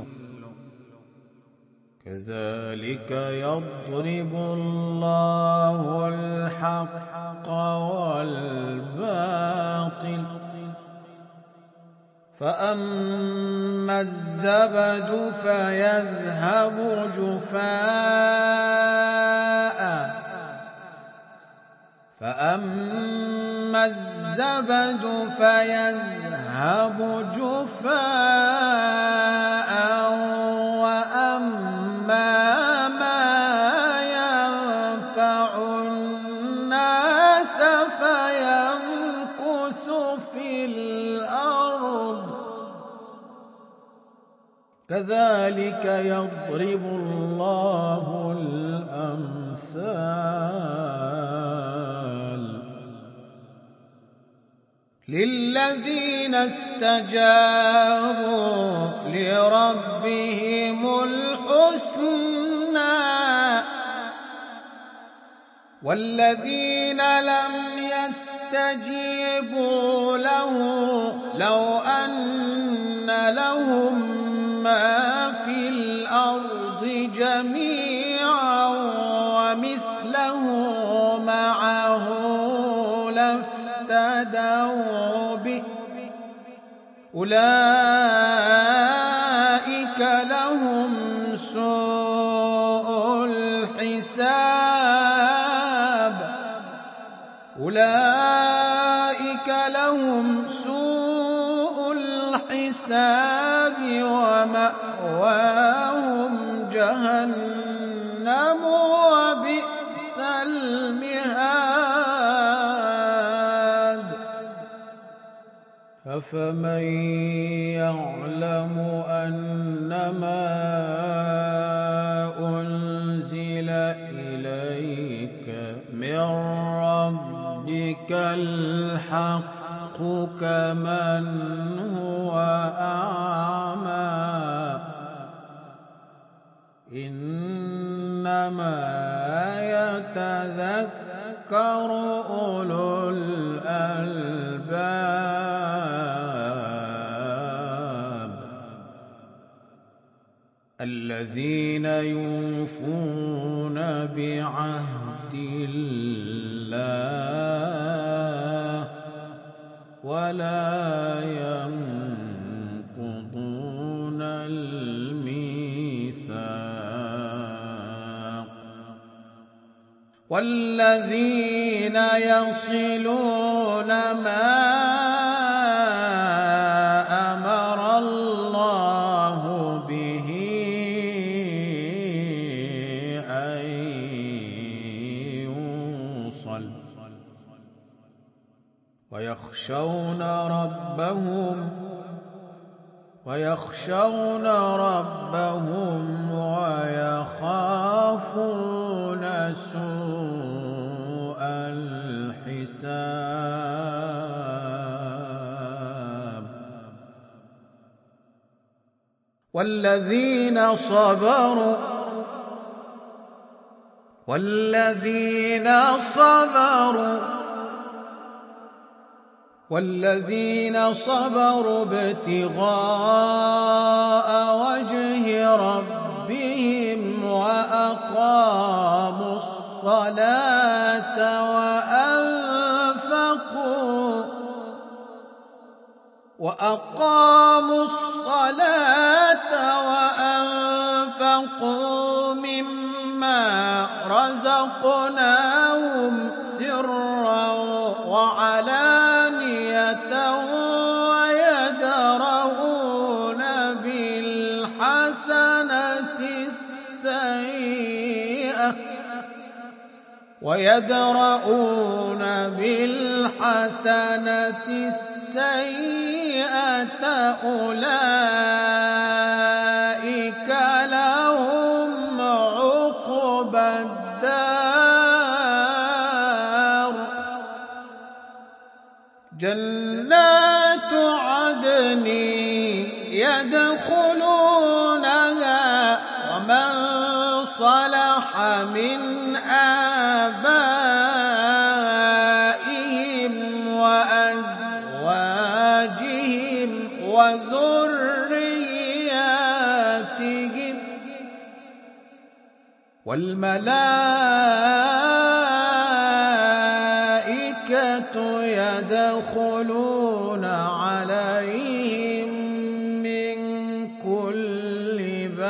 كذلك يضرب الله الحق والباطل فأما الزبد فيذهب جفاء وأما ما ينفع الناس فيمكث في الأرض كذلك يضرب الله الأمثال للذين استجابوا لربهم الحسنى والذين لم يستجيبوا له لو أن لهم ما في الأرض جميعا ومثله معه لافتدوا به أولئك لهم سوء الحساب ومأواهم جهنم وبئس المهاد أفمن يعلم أنما أنزل إليك من ربك الحق كمن هو أعمى إنما يتذكر أولو الألباب الذين يوفون بعهد الله ولا ينقضون الميثاق والذين يصلون ما أمر الله به ويخشون ربهم ويخافون سوء الحساب. والذين صبروا ابتغاء وجه ربهم وأقاموا الصلاة وأنفقوا مما رزقناهم سرا وعلانية ويدرؤون بالحسنة السيئة أولئك لهم عقبى الدار جنات عدن يدخلونها ومن صلح من آبائهم وأزواجهم وذرياتهم والملائكة يدخلون عليهم من كل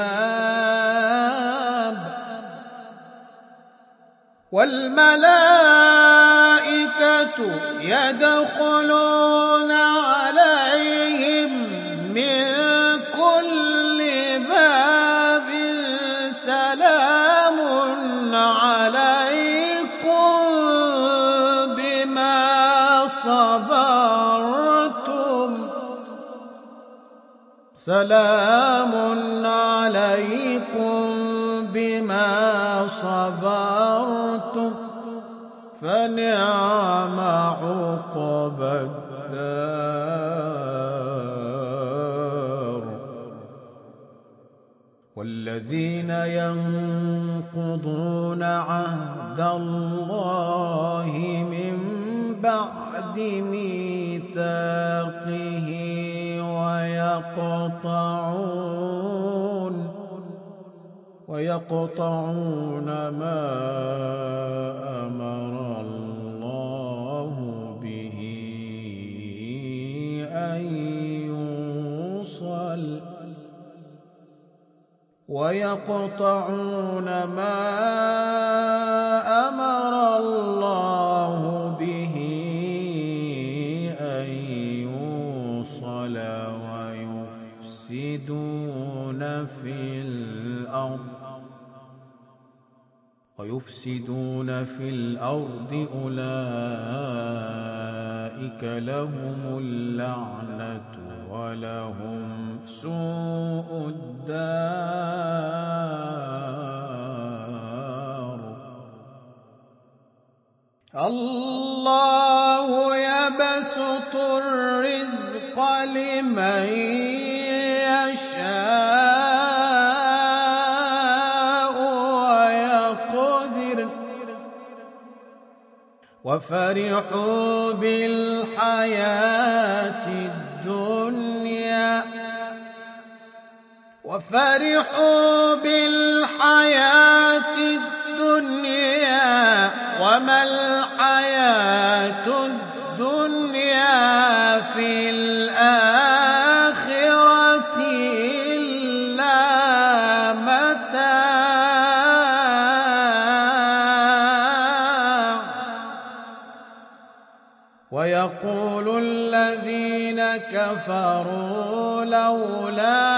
باب سلام عليكم بما صبرتم فنعم عقبى الدار. والذين ينقضون عهد الله من بعد ميثاقه ويقطعون ما أمر الله به أن يوصل ويفسدون في الأرض أولئك لهم اللعنة ولهم سوء الدار. الله يبسط الرزق لمن يشاء ويقدر وفرحوا بالحياة الدنيا وما الحياة الدنيا في الآخرة إلا متاع. ويقول الذين كفروا لولا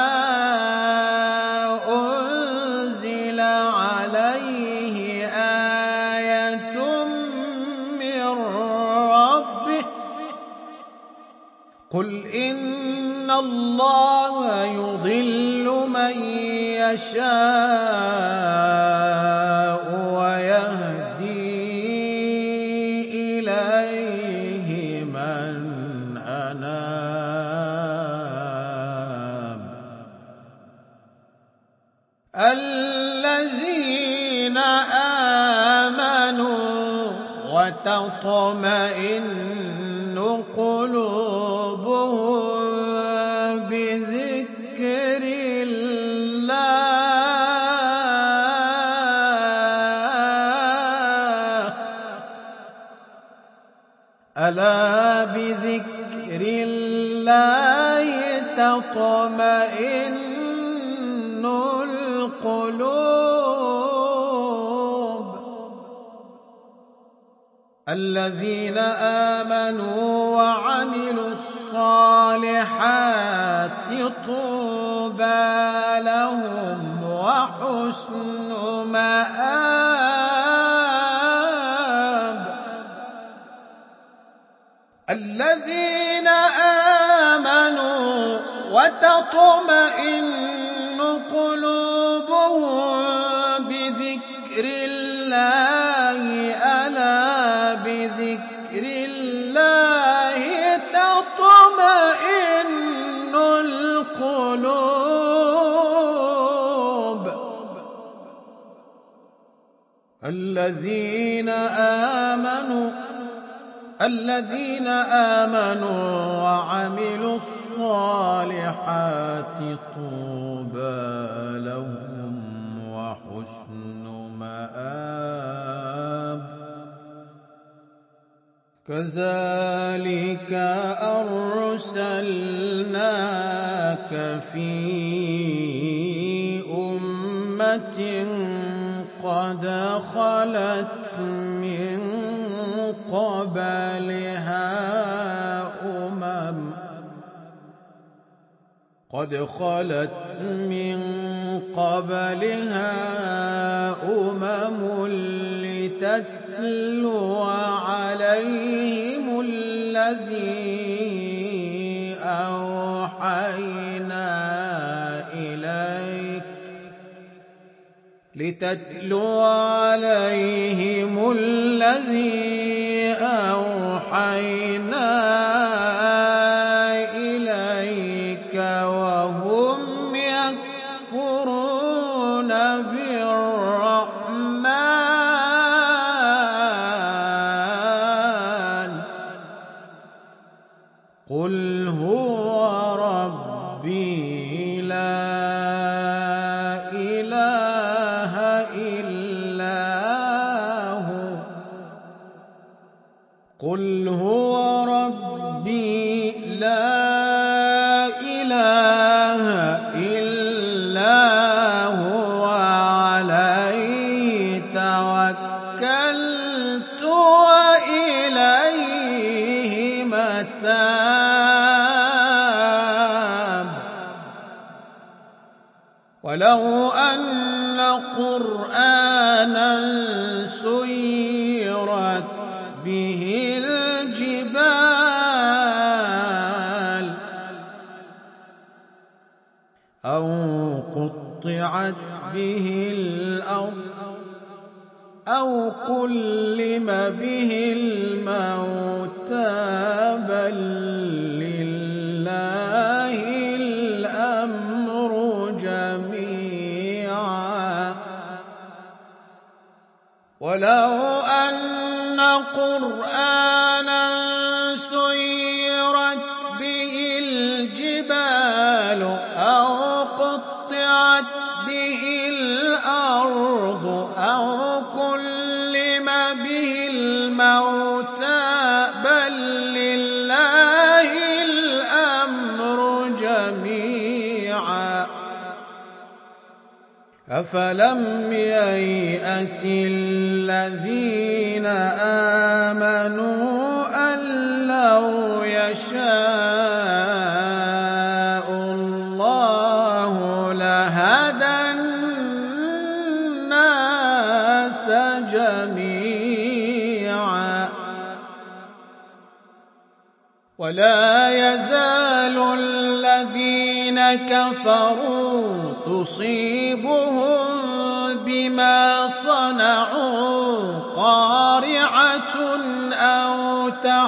أنزل عليه آية من ربه قل إن الله يضل من يشاء ويهدي إليه من أناب الذين آمنوا وتطمئن قلوبهم بذكر الله ألا بذكر الله تطمئن القلوب الذين آمنوا وعملوا الصالحات طوبى لهم وحسن مآب الذين آمنوا وتطمئن قلوبهم بذكر الله ألا بذكر الله تطمئن القلوب الذين آمنوا وعملوا الصالحات طوبى لهم وحسن مآب كذلك أرسلناك في أمة قد خلت من قبلها أمم لتتلو عليهم الذي أوحينا إليك وهم يكفرون بالرحمن قل هو ربي لا إله إلا هو قل هو ربي لا إله إلا هو عليه توكلت وإليه متاب ولو أن قرآنا سيرت به الجبال أو قطعت به الأرض أو كلم به الموتى بل لله الأمر جميعا ولو أن قرآنا سيرت به الجبال أو قطعت به الأرض أو كلم به الموتى بل لله الأمر جميعا أفلم ييأس الذين آمنوا أن لو يشاء الله لهدى الناس جميعا ولا يزال الذين كفروا تصيبهم بما صنعوا قارعة أو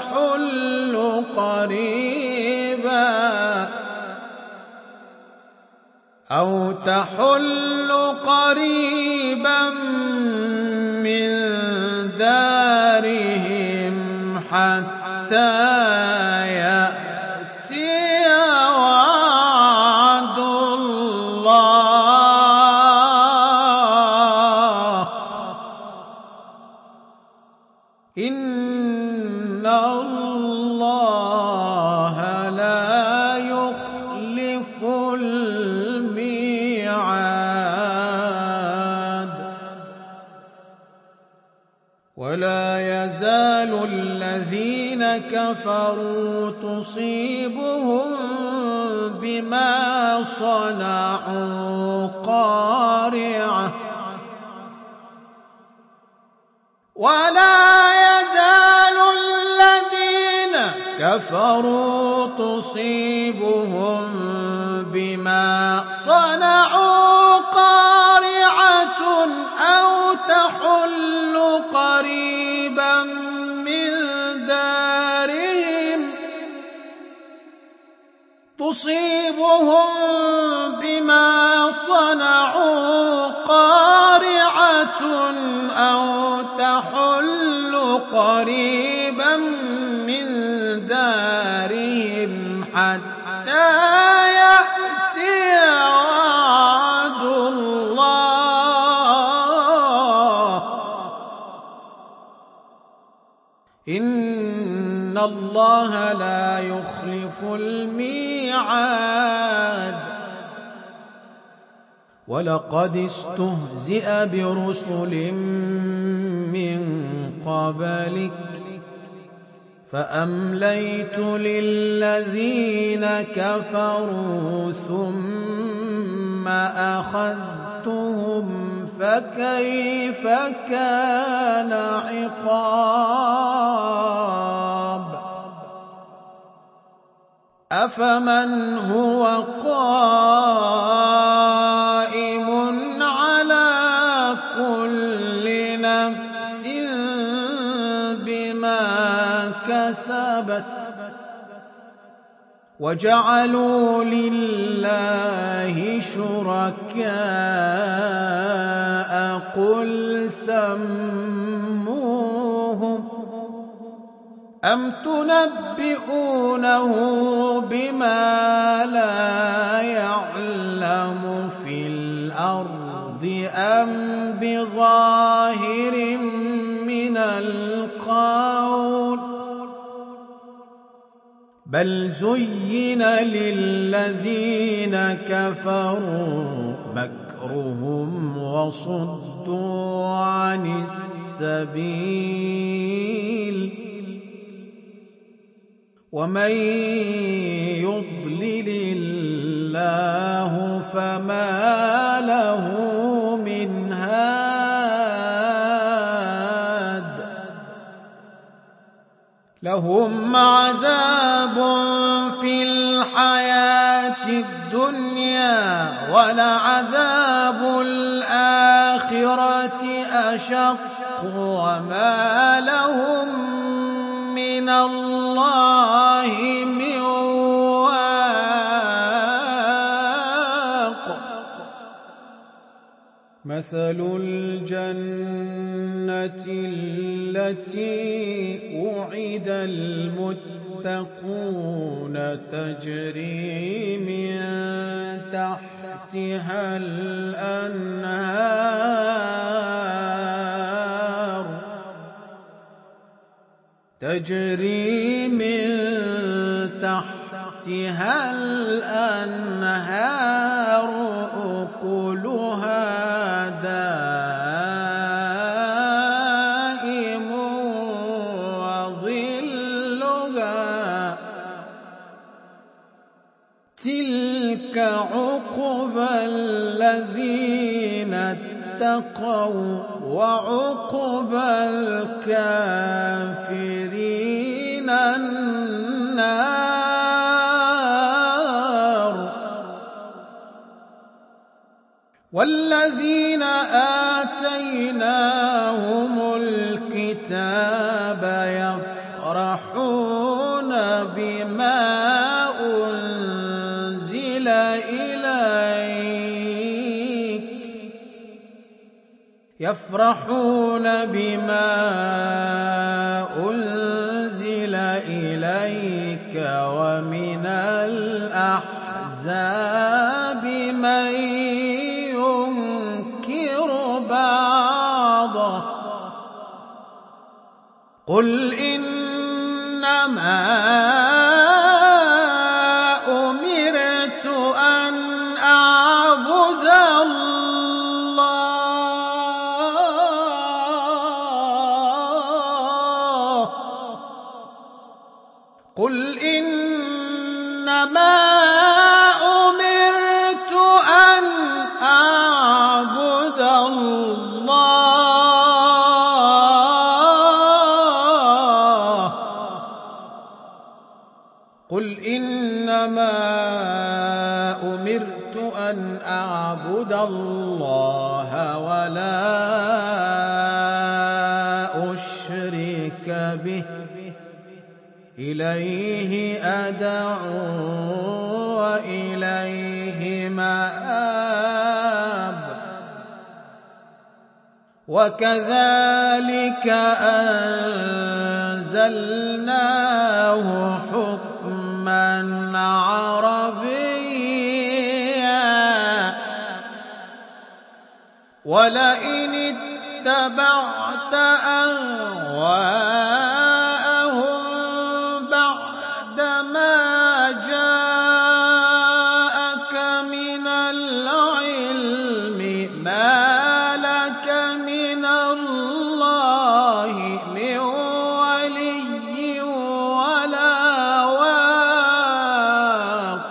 تحل قريبا من دارهم حتى يأتي وعد الله إن الله لا يخلف الميعاد ولا يزال الذين كفروا تصيبهم بما صنعوا قارعة ولا يزال الذين كفروا تصيبهم بما صنعوا قارعة أو تحل قريبا من دارهم تصيبهم بما صنعوا قارعة أو تحل قريبا من دارهم حتى يأتي وعد الله إن الله لا يخلف الميعاد ولقد استهزئ برسل من قبلك فأمليت للذين كفروا ثم أخذتهم فكيف كان عقاب أفمن هو قائم على كل نفس بما كسبت وجعلوا لله شركاء قل سموهم أم تنبئونه بما لا يعلم في الأرض أم بظاهر من القول بل زين للذين كفروا مكرهم وصدوا عن السبيل ومن يضلل الله فما له من هاد لهم عذاب في الحياة الدنيا ولعذاب الآخرة أشق وما لهم من الله من واق مثل الجنة التي وعد المتقون تجري من تحتها الأنهار تجري من تحتها الأنهار أكلها دائم وظلها تلك عقبى الذين اتقوا وعقبى الكافرين النار والذين آتيناهم الكتاب يفرحون بما أنزل إليك ومن الأحزاب من ينكر بعضه قل إنما أمرت أن أعبد الله ولا أشرك به إليه أدعو وإليه مآب وكذلك أنزلناه حكما عربيا ولئن اتبعت أهواءهم بعدما جاءك من العلم ما لك من الله من ولي ولا واق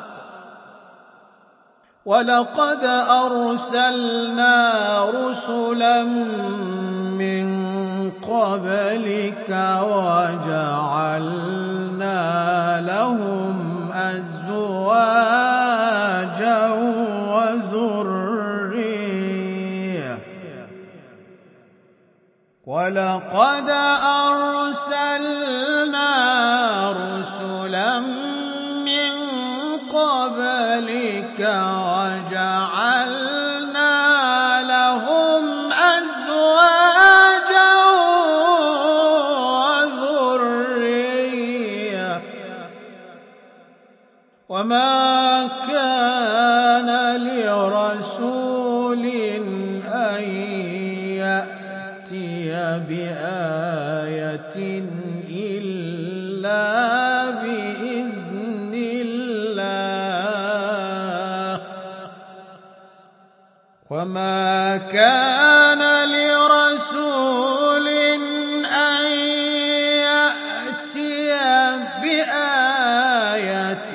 ولقد أرسلنا رسلا من قبلك وجعلنا لهم أزواجا وذرية ولقد أرسلنا رسلا من قبلك وجعلنا لهم أزواجا وذرية وما كان لرسول أن يأتي بآية إلا بإذن الله وما كان لرسول أن يأتي بآية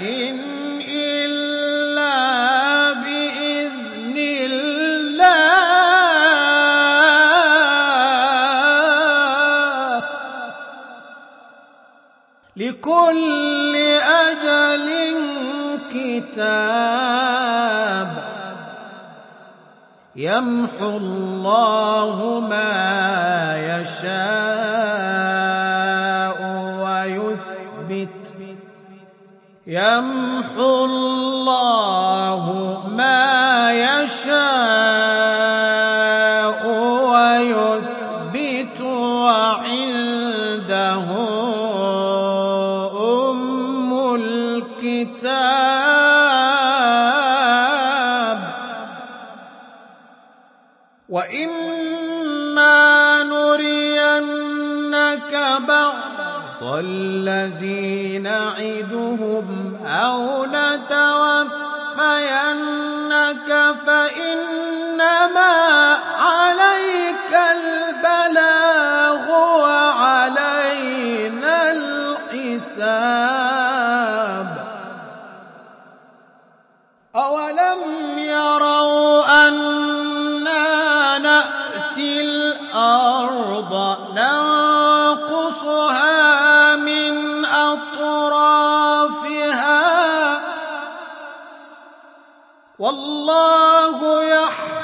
إلا بإذن الله لكل أجل كتاب يمحو الله ما يشاء ويثبت يمحو الله ما يشاء ويثبت وعنده أم الكتاب وإما نرينك بعض الذي نعدهم أو نتوفينك فإنما عليك البلاغ وعلينا الحساب أولم يروا أنا نأتي الأرض ننقصها من أطرافها والله يحكم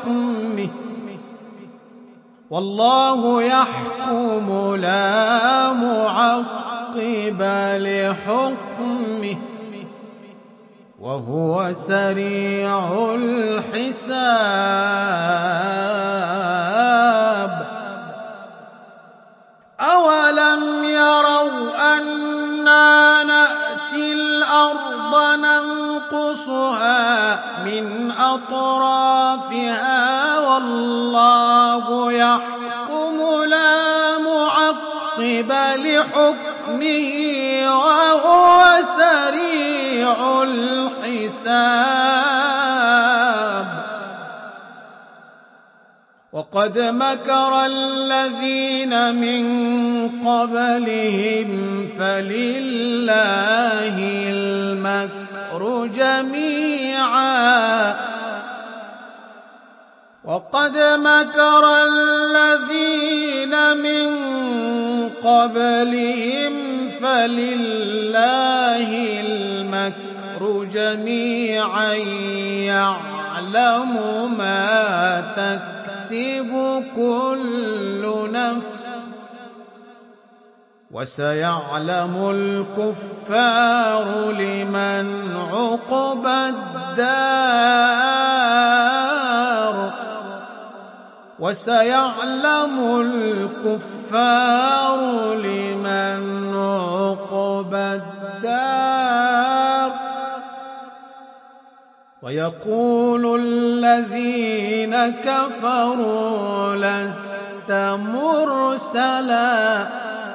لحكمه والله يحكم لا معقب لحكمه وهو سريع الحساب أولم يروا أنا نأتي الأرض ننقصها من أطرافها والله يحكم لا معقب لحكمه وهو سريع الحساب وقد مكر الذين من قبلهم فلله المكر جميعا وقد مكر الذين من قبلهم فلله المكر جميعا يعلم ما تكسب كل نفس وسيعلم الكفار لمن عقبى الدار وسيعلم الكفار لمن عقبى الدار ويقول الذين كفروا لست مرسلا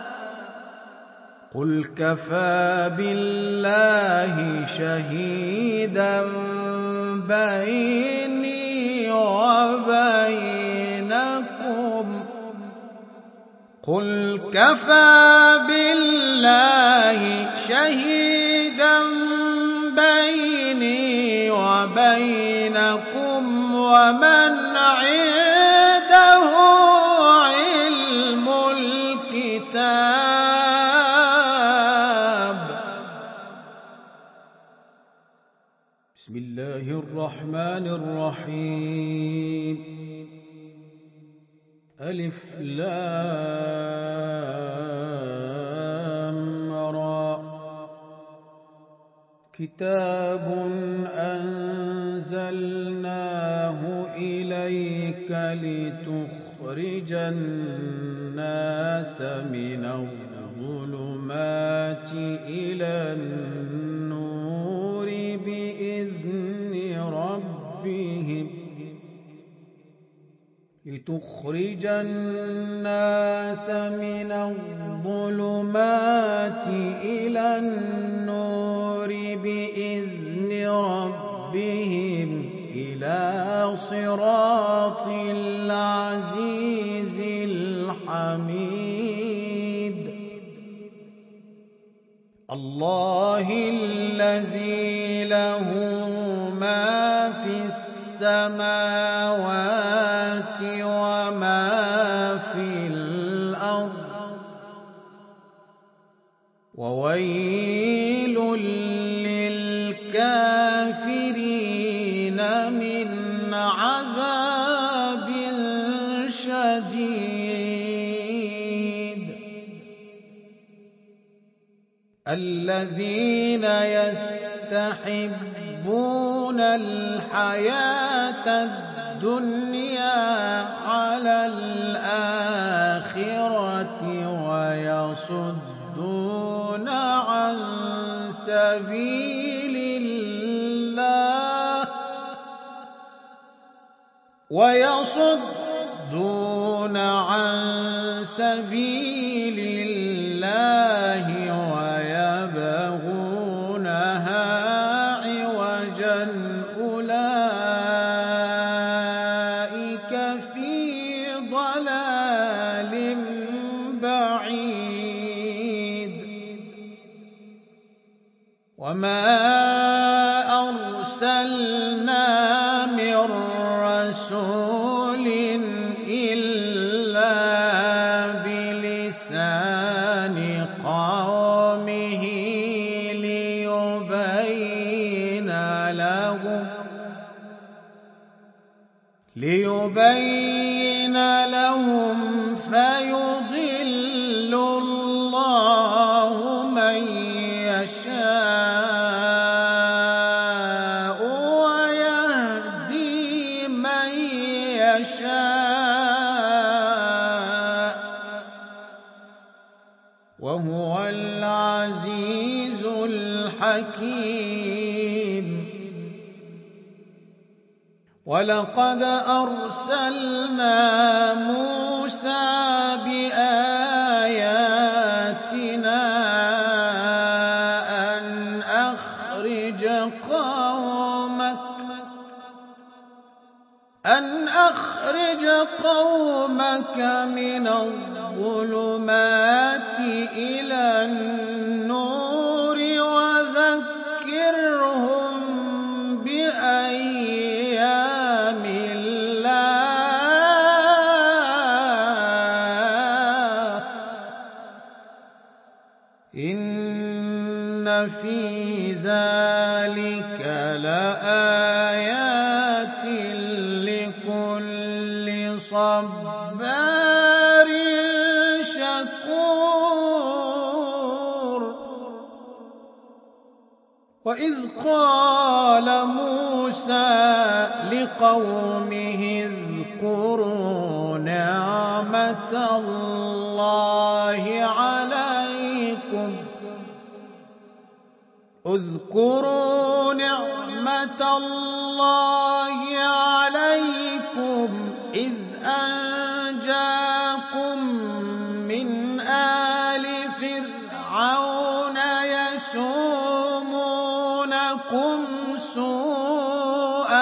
قل كفى بالله شهيدا بيني وبينكم قل كفى بالله شهيدا بيني وبينكم ومن عنده علم الكتاب بسم الله الرحمن الرحيم ألف لام را كتاب أنزلناه إليك لتخرج الناس من الظلمات إلى النور بإذن ربهم لتخرج الناس من الظلمات إلى النور بإذن ربهم إلى صراط العزيز الحميد الله الذي له ما في السماوات وما في الأرض وويل للكافرين من عذاب شديد الذين يستحبون الحياة الدنيا على الآخرة ويصدون عن سبيل الله ويبغونها عوجا أولئك في ضلال بعيد وما أرسلنا من رسول إلا بلسان قومه ليبين ليبين لهم فيضل الله من يشاء ويهدي من يشاء وهو العزيز الحكيم. ولقد أرسلنا موسى بآياتنا أن أخرج قومك من الظلمات إلى النور وذكرهم بأيام الله إن في ذلك لآيات لكل صبار شكور. وإذ قال موسى لقومه اذكروا نعمة الله عليكم إذ أنجاكم من آل فرعون يسومونكم سوء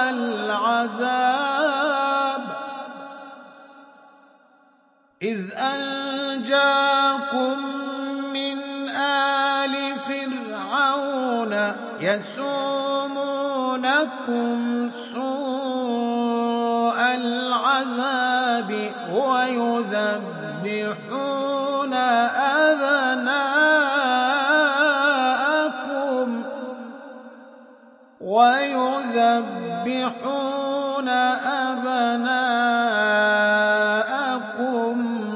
العذاب ويذبحون أبناءكم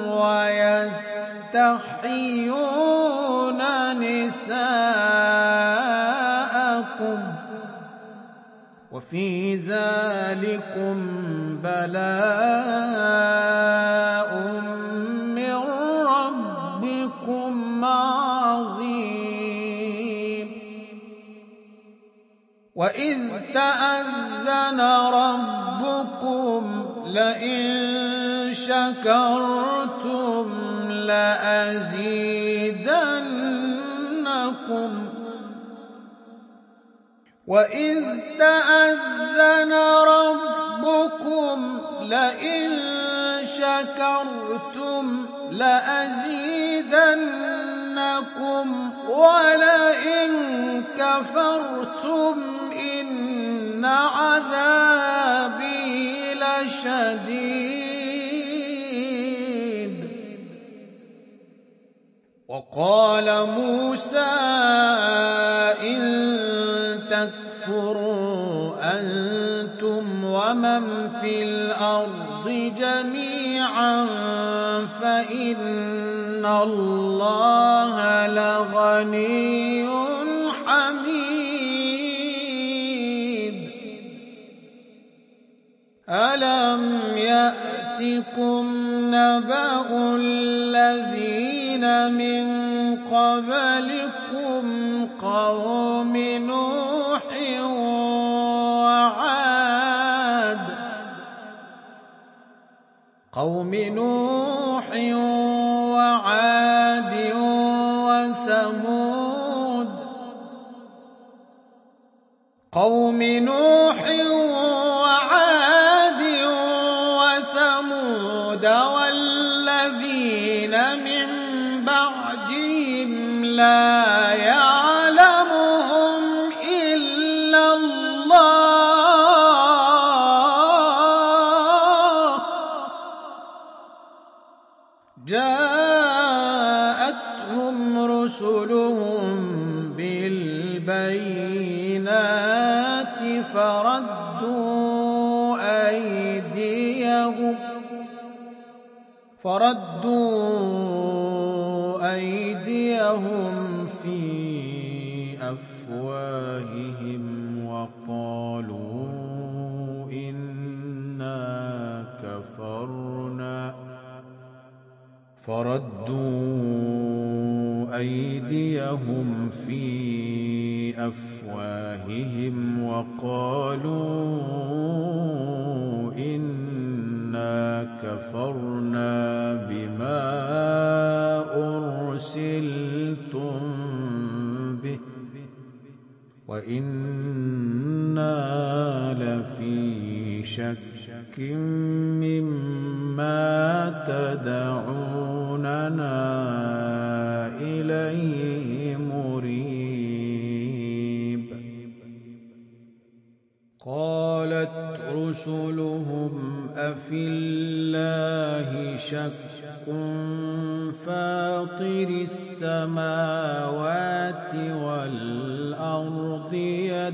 ويستحيون نساءكم وفي ذلكم بلاء من ربكم عظيم. وإذ تأذن ربكم لئن شكرتم لأزيدنكم ولئن كفرتم إن عذابي لشديد. وقال موسى إن تكفروا أنتم ومن في الأرض جميعا فإن الله لغني حميد. ألم يأتكم نبأ الذين من قبلكم قوم نوح وعاد وثمود والذين من بعدهم لا يعلمهم إلا الله جاءتهم رسلهم بالبينات فردوا أيديهم أيديهم في أفواههم وقالوا إنا كفرنا بما أرسلتم به وإنا لفي شك مما تدعوننا إليه مريب. قالت رسلهم أفي الله شك فاطر السماوات والأرض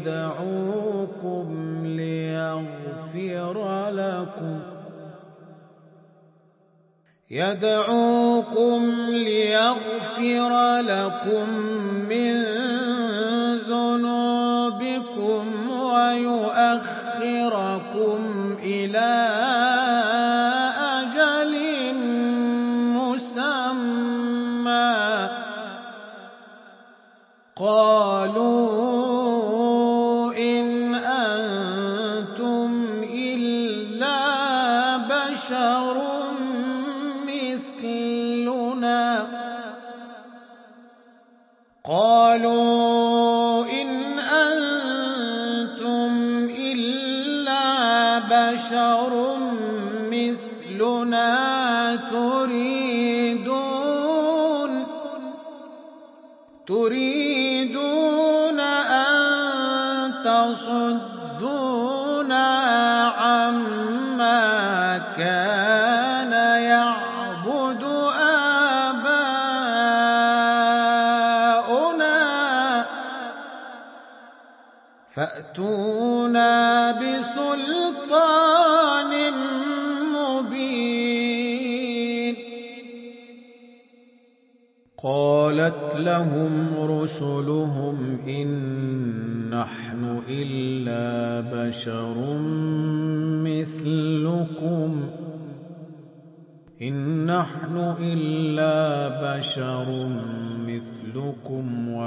يدعوكم ليغفر لكم من ذنوبكم ويؤخركم إلى أجل مسمى. قالوا إن أنتم إلا بشر مثلنا تريدون أن تصدونا عما كان يعبد آباؤنا فأتونا بسلطان مبين. قالت لهم رسلهم إن نحن إلا بشر مثلكم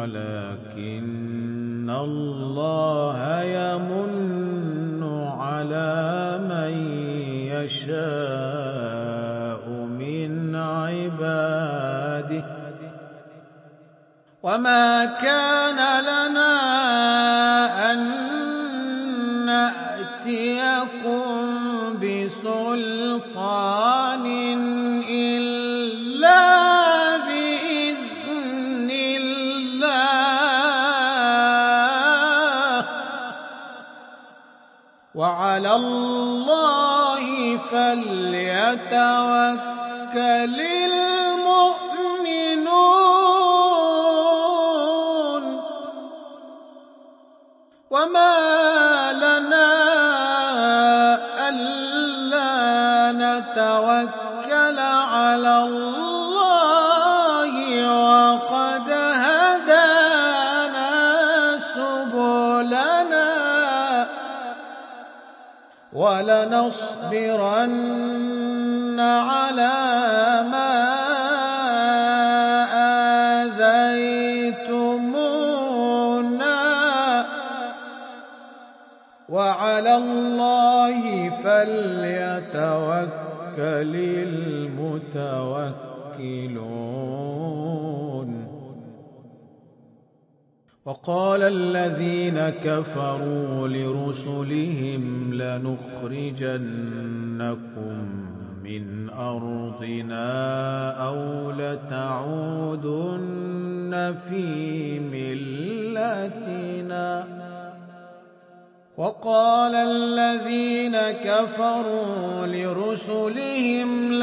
ولكن الله يمن على من يشاء من عباده وما كان لنا أن نأتيكم بسلطان إلا بإذن الله وعلى الله فليتوكل المؤمنون. وما لنا ألا نتوكل على الله وقد هدانا سبلنا ولنصبرن على ما آذيتمونا وعلى الله فليتوكل المتوكلون. وقال الذين كفروا لرسلهم لنخرجنكم من أرضنا أو لتعودن في ملتنا. وقال الذين كفروا لرسلهم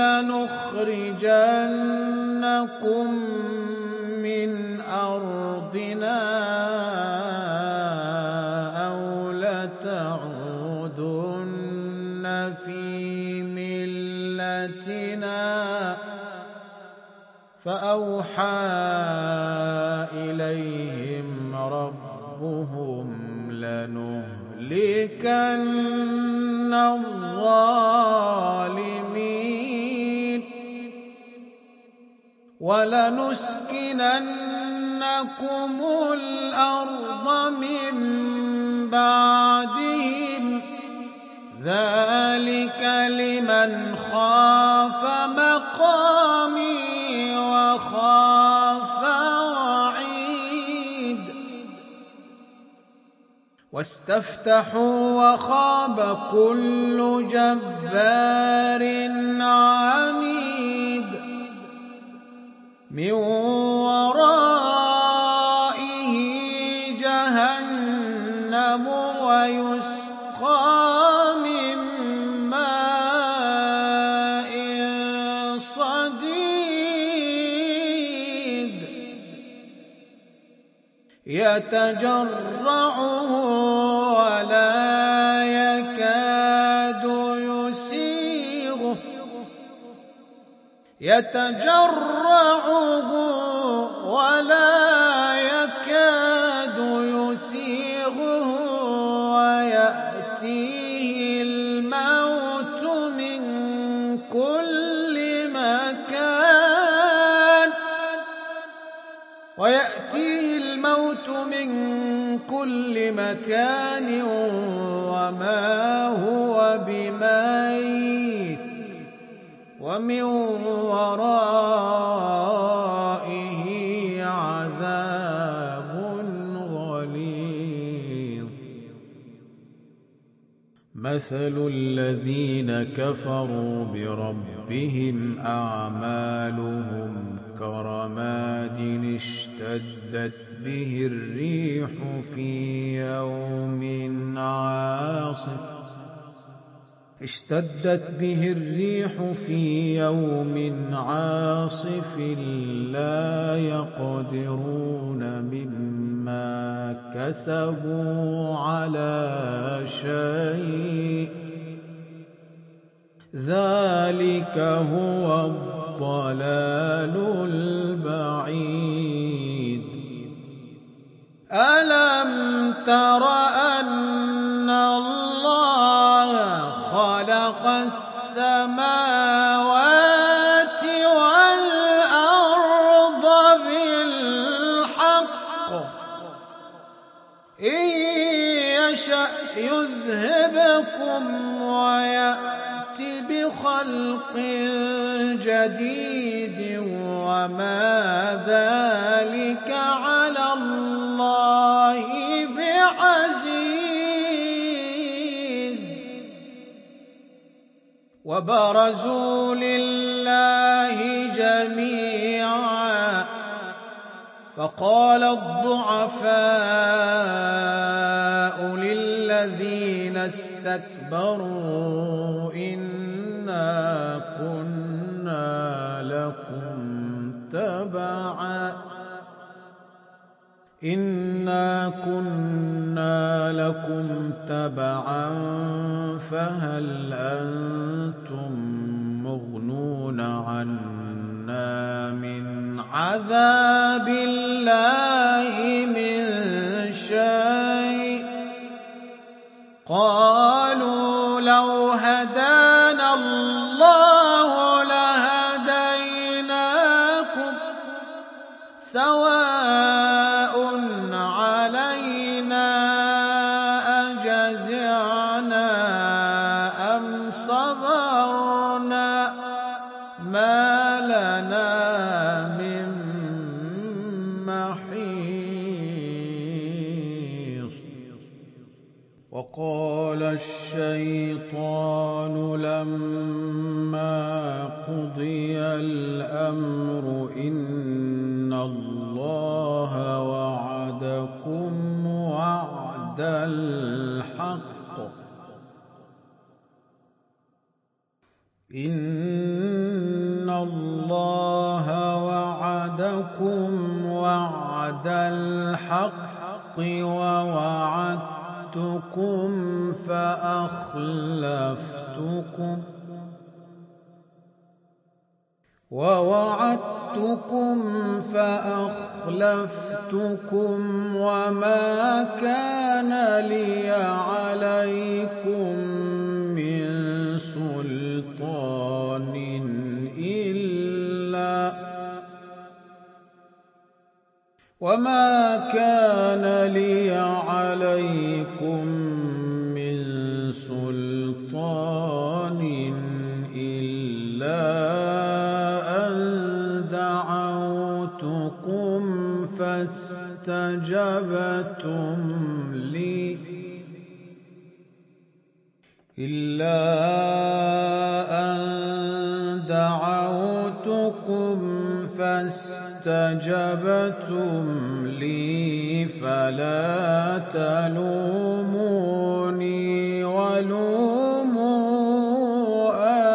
لنخرجنكم من أرضنا أو لتعودن في ملتنا بآياتنا فأوحى إليهم ربهم لنهلكن الظالمين ولنسكننكم الأرض من بعدهم ذلك لمن خاف مقامي وخاف وعيد واستفتحوا وخاب كل جبار عنيد من ورائه جهنم ويسقى من ماء صديد يتجرعه ولا يكاد يسيغه ويأتيه الموت من كل مكان وما هو بميت ومن ورائه عذاب غليظ مثل الذين كفروا بربهم أعمالهم كرماد اشتدت به الريح في يوم عاصف لا يقدرون مما كسبوا على شيء ذلك هو الضلال البعيد ألم تر أن الله خلق السماوات والأرض بالحق إن يشأ يذهبكم ويأت بخلق جديد وما ذلك على الله بعزيز وبرزوا لله جميعا فقال الضعفاء للذين استكبروا إنا كنا لكم تبعا فهل أنتم مغنون عنا من عذاب الله من شيء قالوا لو هدانا الله لهديناكم سواء علينا أجزعنا أم صبرنا ما لنا من محيص وقال الشيطان لما قضي الأمر إن الله وعدكم وعد الحق ووعدتكم فأخلفتكم ووعدتكم فأخلفتكم وما كان لي عليكم من سلطان إلا أن دعوتكم فاستجبتم لي فلا تلوموني ولوموا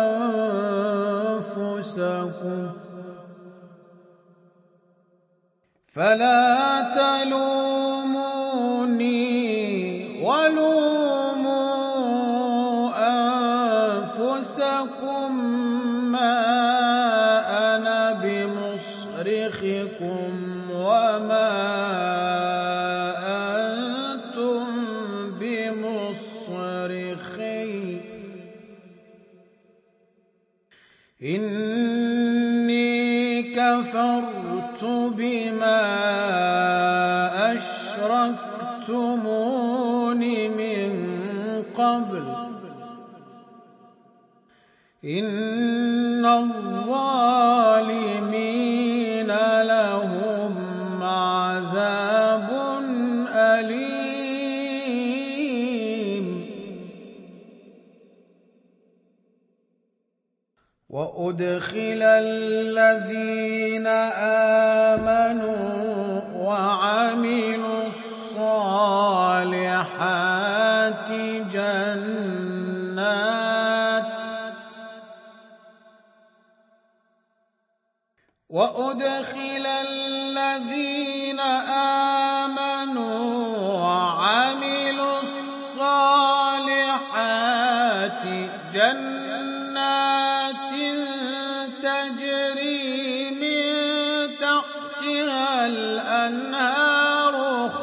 أنفسكم ما أنا بمصرخكم وما أنتم بمصرخي إني كفرت بما أشركتمون من قبل إن الظالمين لهم عذاب أليم وأدخل الذين آمنوا وعملوا الصالحات جنات تجري من تحتها الأنهار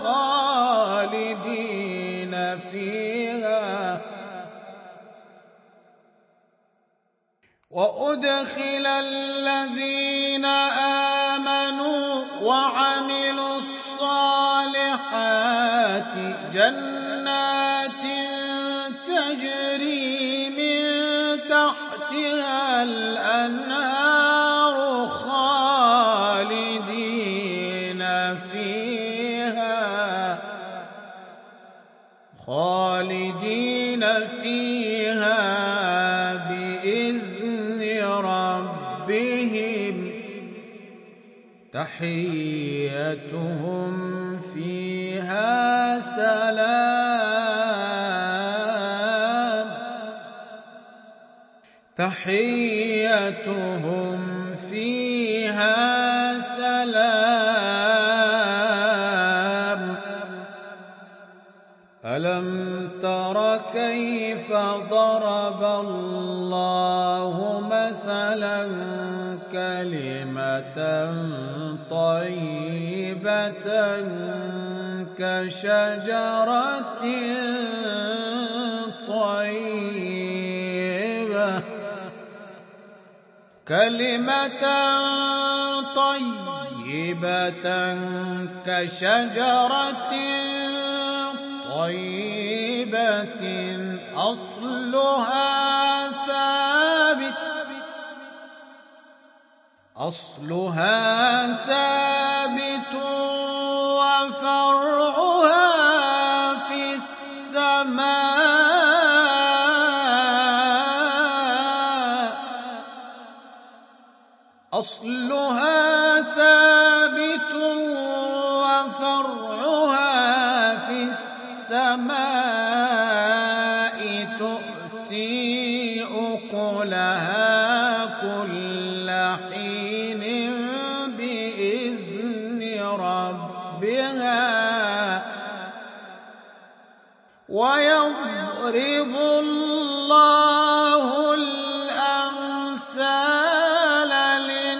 خالدين فيها وأدخل الذين آمنوا وعملوا الصالحات جنات تجري من تحتها الأنهار خالدين فيها بإذن ربهم تحيتهم فيها سلام ألم تر كيف ضرب الله مثلا كلمة طيبة كشجرة طيبة أصلها ثابت وفرعها في السماء تؤتي أكلها كل حين بإذن ربها ويضرب الله الأمثال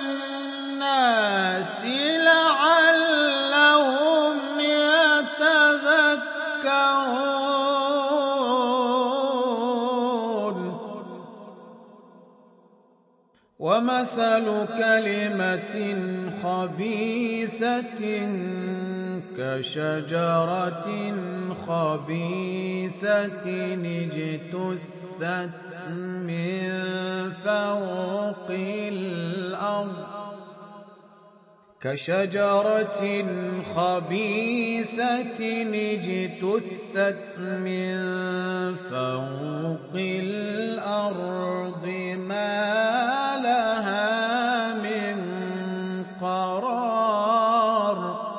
ومثل كلمة خبيثة كشجرة خبيثة اجتثت من فوق الأرض ما لها من قرار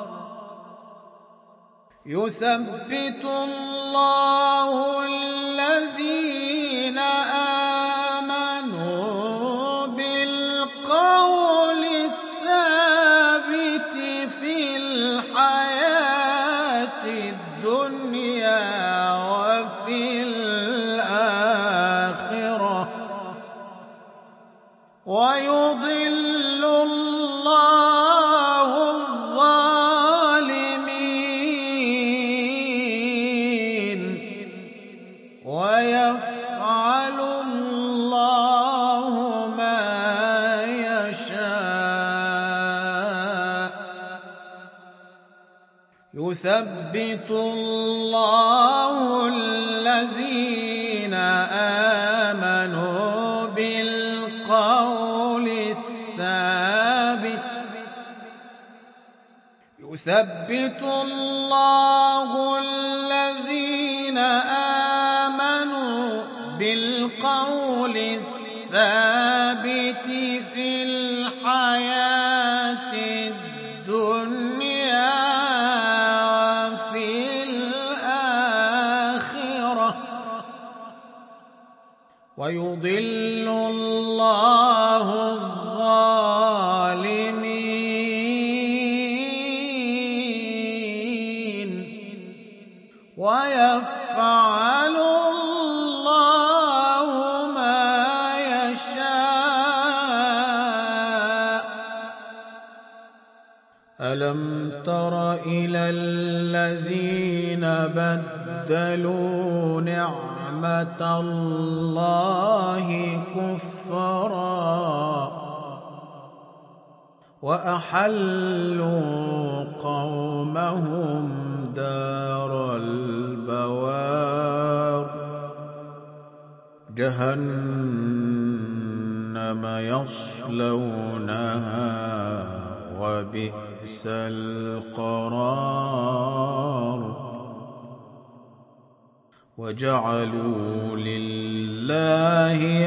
يثبت الله الذين آمنوا بالقول الثابت في الحياة الدنيا وفي الآخرة ويضل الله الظالمين ويفعل الله ما يشاء يثبت الله الذين آمنوا بالقول الثابت في الحياة الدنيا وفي الآخرة ويضل الله الظالمين ويفعل الله ما يشاء ألم تر إلى الذين بدلوا نعمة الله كفرا وأحلوا قومهم دار البوار جهنم يصلونها وبئس القرار وجعلوا لله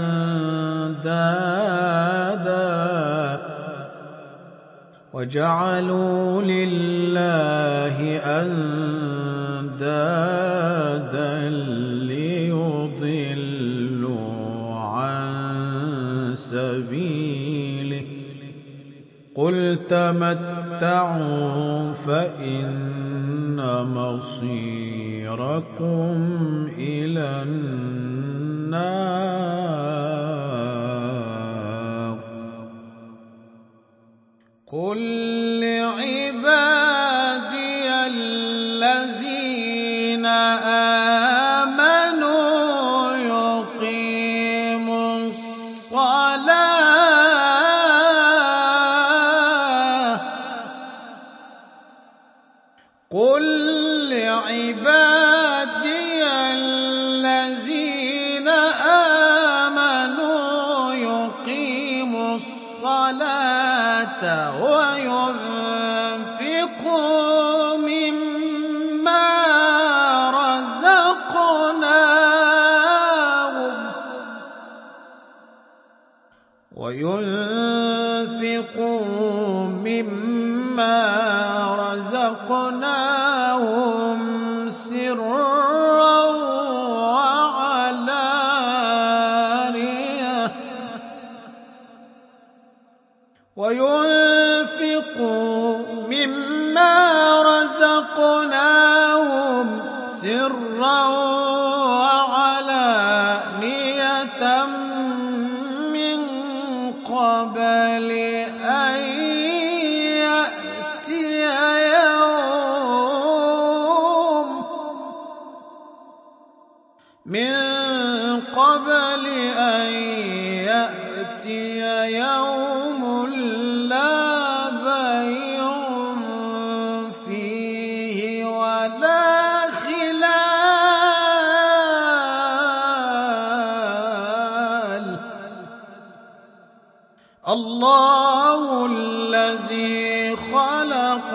أندادا ليضلوا عن سبيله قل تمتعوا فإن مصيركم إلى النار قل لعبادي الذين آمنوا يقيموا الصلاة قل لعبادي الذين آمنوا يقيموا الصلاة وينفقوا مما رزقناهم سرا وعلانية من قبل أن يأتي يأتي يوم لا بيع فيه ولا خلال. الله الذي خلق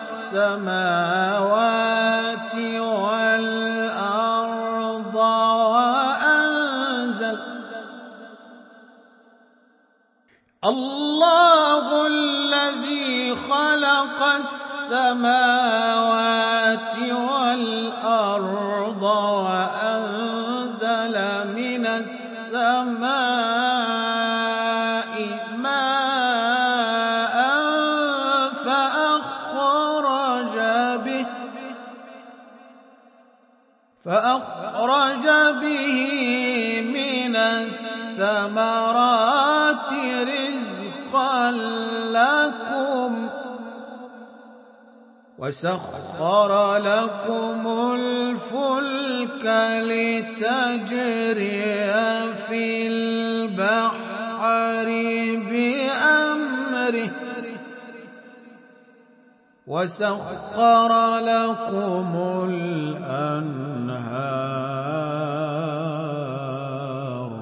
السماوات والأرض وأنزل الله الذي خلق السماوات والأرض وأنزل من السماء ماء فأخرج به من الثمرات رزقا لكم وسخر لكم الفلك لتجري في البحر بأمره وسخر لكم الأنهار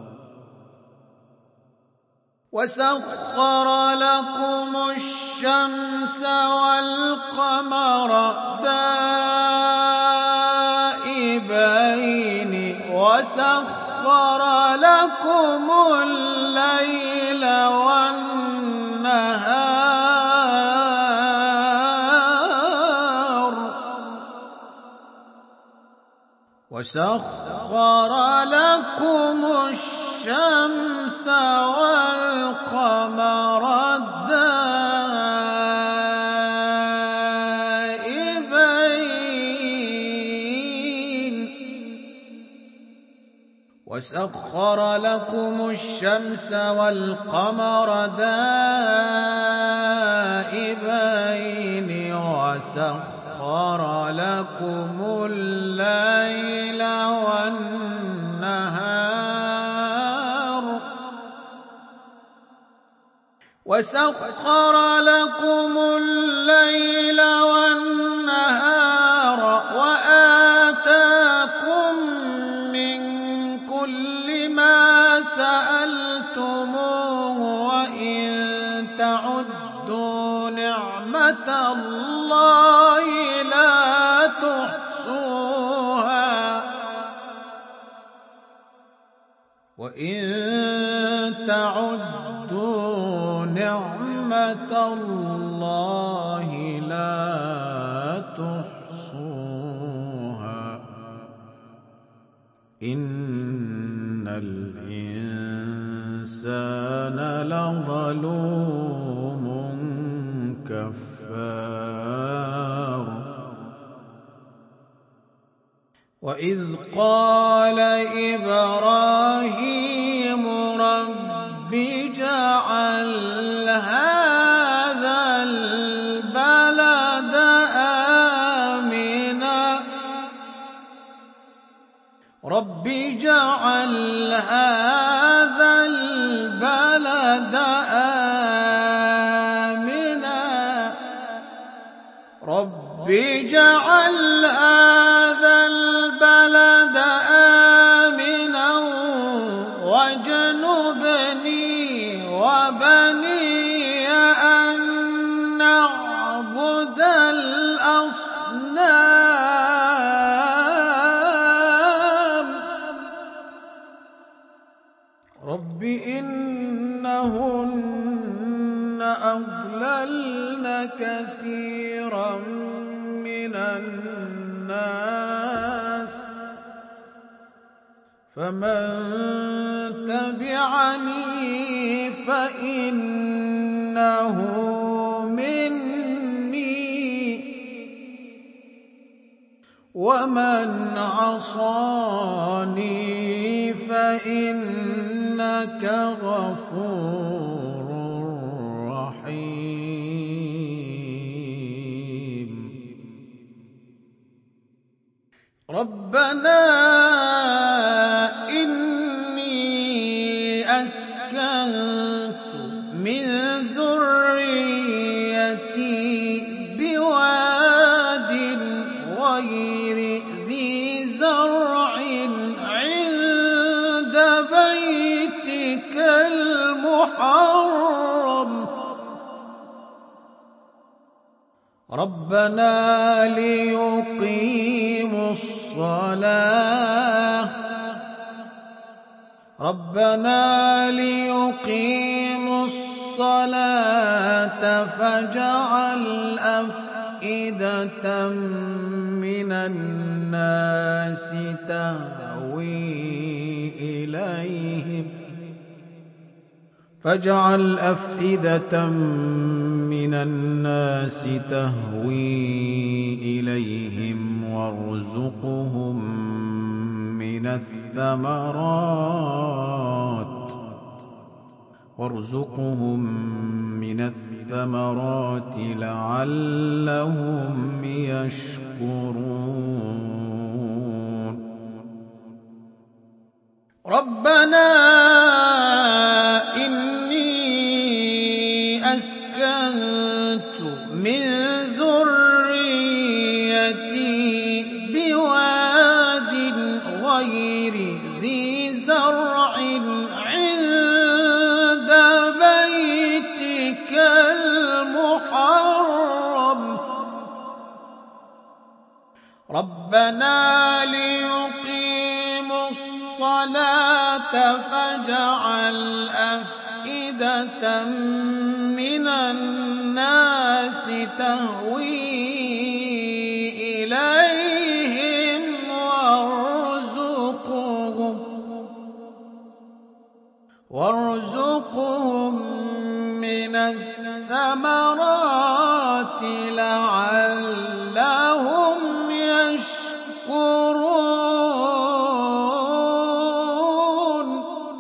وسخر لكم الشمس والقمر دائبين وسخر لكم الليل والنهار وسخر لكم الشمس والقمر دائبين وسخر لكم الشمس والقمر دائبين وسخر لكم الليل والنهار وسخر لكم الليل والنهار وآتاكم من كل ما سألتموه وإن تعدوا نعمة الله لا تحصوها وإن تعدوا نعمة الله لا تحصوها إن الإنسان لظلوم كفار وإذ قال إبراهيم رب اجعل هذا البلد آمنا رب اجعل هذا البلد آمنا رب اجعل هذا البلد آمنا واجنبني وبني أن نعبد الأصنام رب إنهن أضللن كثيرا من الناس فمن تبعني فإنه مني ومن عصاني فإنك غفور رحيم ربنا إني أسكنت من ذريتي بواد غير ذي زرع عند بيتك المحرم ربنا ليقيموا الصلاة فاجعل أفئدة من الناس تهوي إليهم وارزقهم من الثمرات لعلهم يشكرون ربنا إني أسكنت من ذريتي بواد غير ذي زرع عند بيتك المحرم ربنا ليقيموا الصلاة فاجعل أفئدة من الناس تهوي إليهم وارزقهم من الثمرات لعلهم يشكرون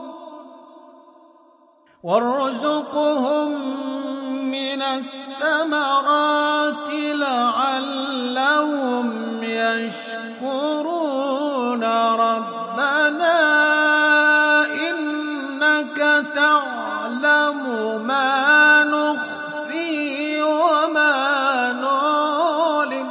ربنا إنك تعلم ما نخفي وما نعلن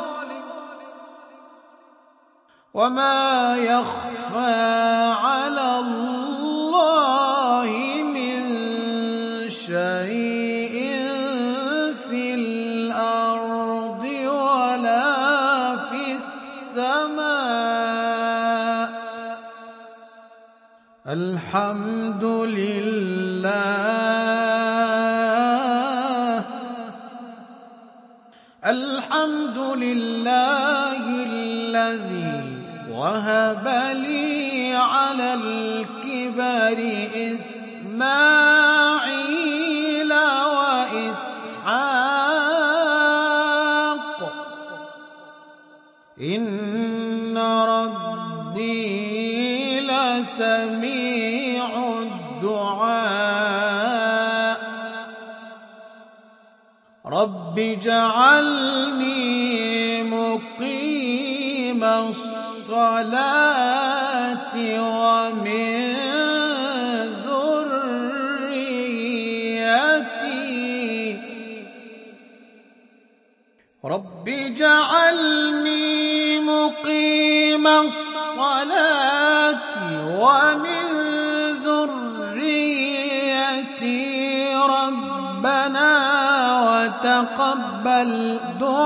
وما يخفى على الله من شيء في الأرض ولا في السماء الحمد لله الذي وهب لي على الكبر إسماعيل وإسحاق إن ربي لسميع الدعاء رب اجعلني مقيم الصلاة ومن ذريتي رب اجعلني مقيم الصلاة ومن ذريتي ربنا وتقبل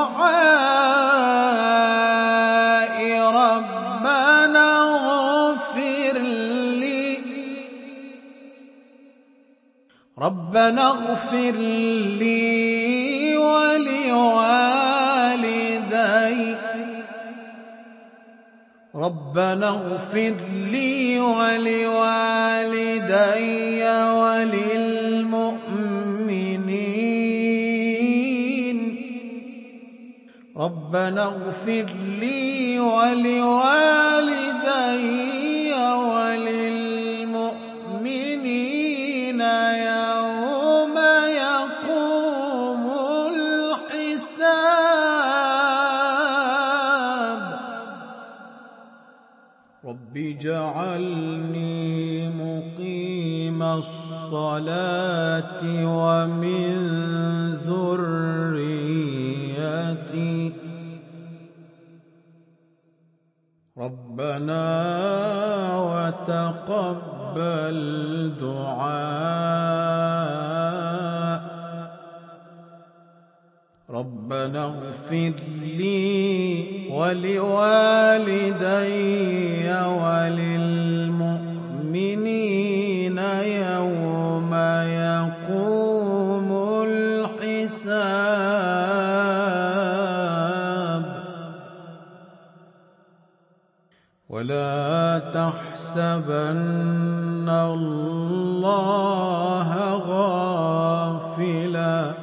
دعائي ربنا اغفر لي ولوالدي ربنا اغفر لي ولوالدي وللمؤمنين ربنا اغفر لي ولوالدي وللمؤمنين يوم يقوم الحساب رب اجعلني مقيم الصلاة الصلاة ومن ذريتي ربنا وتقبل دعاء ربنا اغفر لي ولوالدي وللمؤمنين يوم يقوم الحساب ولا تحسبن الله غافلا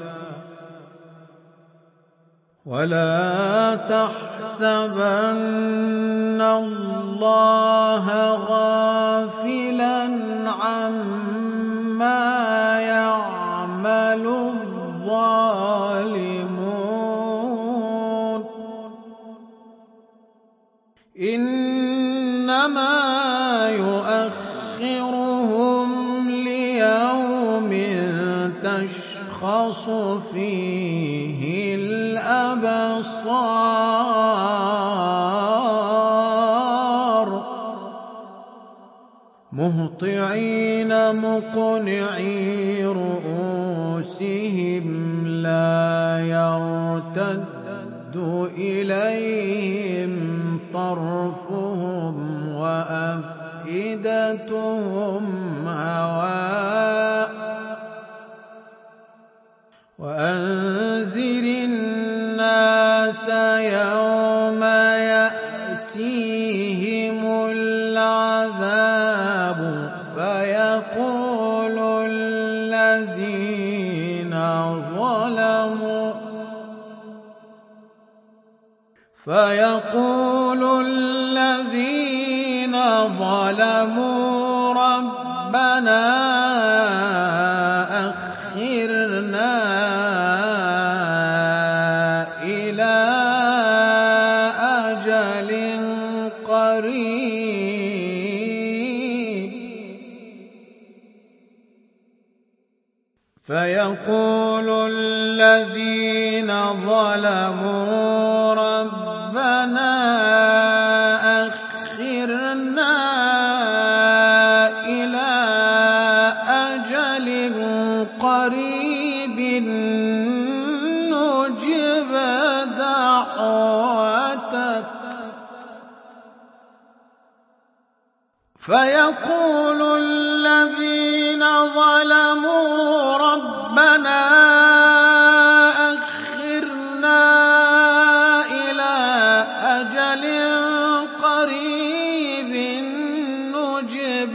عما يعمل الظالمون إنما يؤخرهم ليوم تشخص فيه الأبصار مهطعين مقنعي رؤوسهم لا يرتد إليهم طرفهم وأفئدتهم هواء وأنذر الناس يوم يأتيهم العذاب فيقول الذين ظلموا ربنا أخرنا إلى أجل قريب فيقول الذين ظلموا ربنا أخرنا إلى أجل قريب نجب دعوتك فيقول الذين ظلموا ربنا أخرنا إلى أجل قريب نجب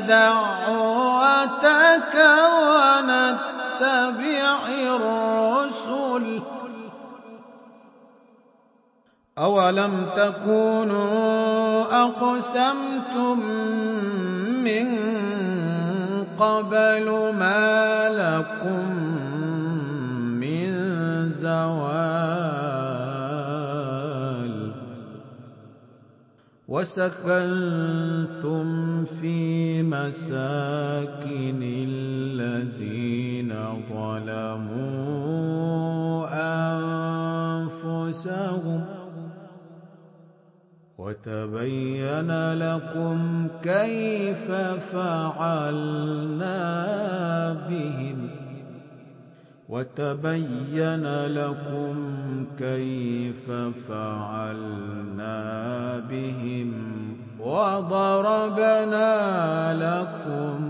دعوتك ونتبع الرسل أولم تكونوا أقسمتم من قبل ما لكم من زوال وسكنتم في مساكن الذين ظلموا أنفسهم وتبين لكم كيف فعلنا بهم وضربنا لكم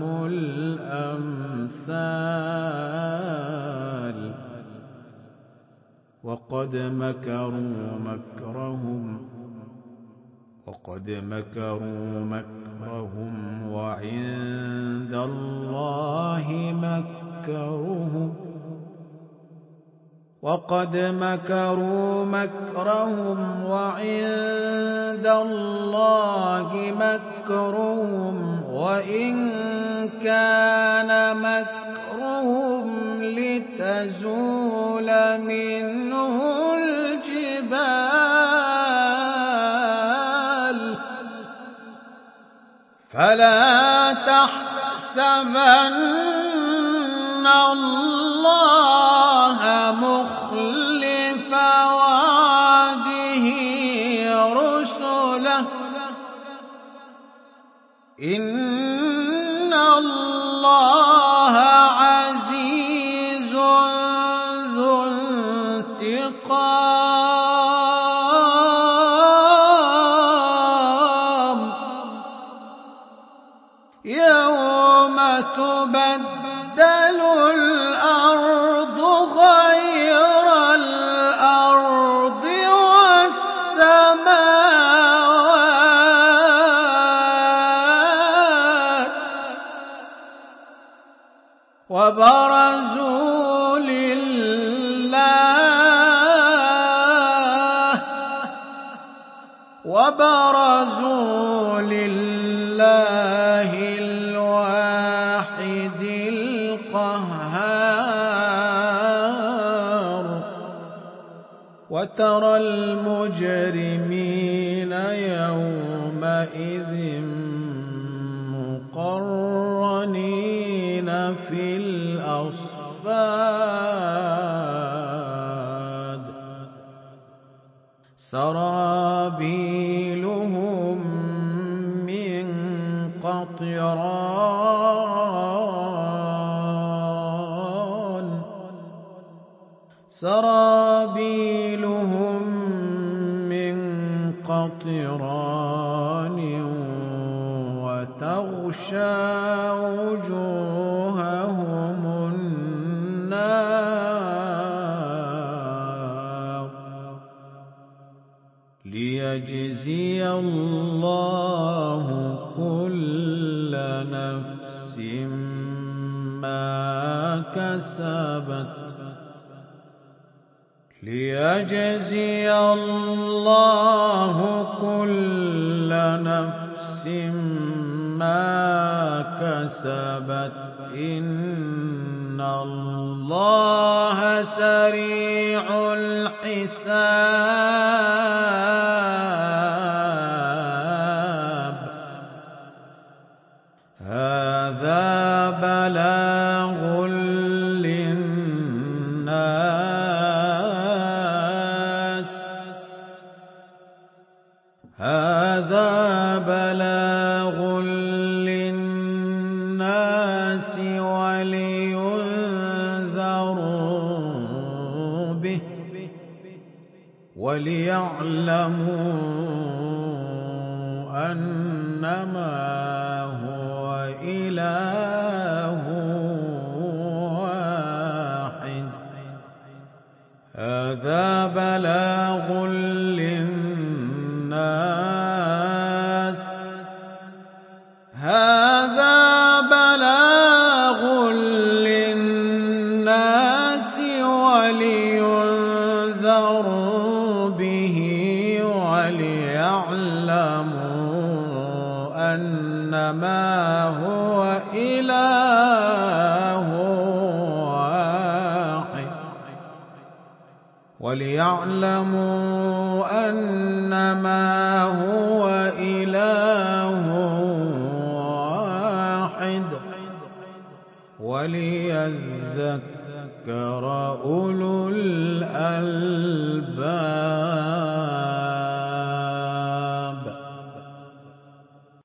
الأمثال وقد مكروا مكرهم وعند الله مكرهم وإن كان مكرهم لتزول منه الجبال فلا تحسبن الله مخلف وعده رسله إن الله عزيز ذو انتقام يوم تبدل الأرض غير الأرض والسماوات وبرزوا لله الواحد القهار وترى المجرمين يومئذ مقرنين في الأصفاد سرابيلهم من قطران سرابيلهم من قطران وتغشى وجوههم النار ليجزي الله كل نفس ما كسبت ليجزي الله كل نفس ما كسبت إن الله سريع الحساب هذا بلاغ للناس هذا بلاغ للناس ولينذروا به وليعلموا أنما هو إله واحد هذا بلاغ للناس هذا بلاغ للناس ولينذروا به وليعلموا أنما هو إله واحد وليعلموا أنما هو إله واحد وليذكر أولو الألباب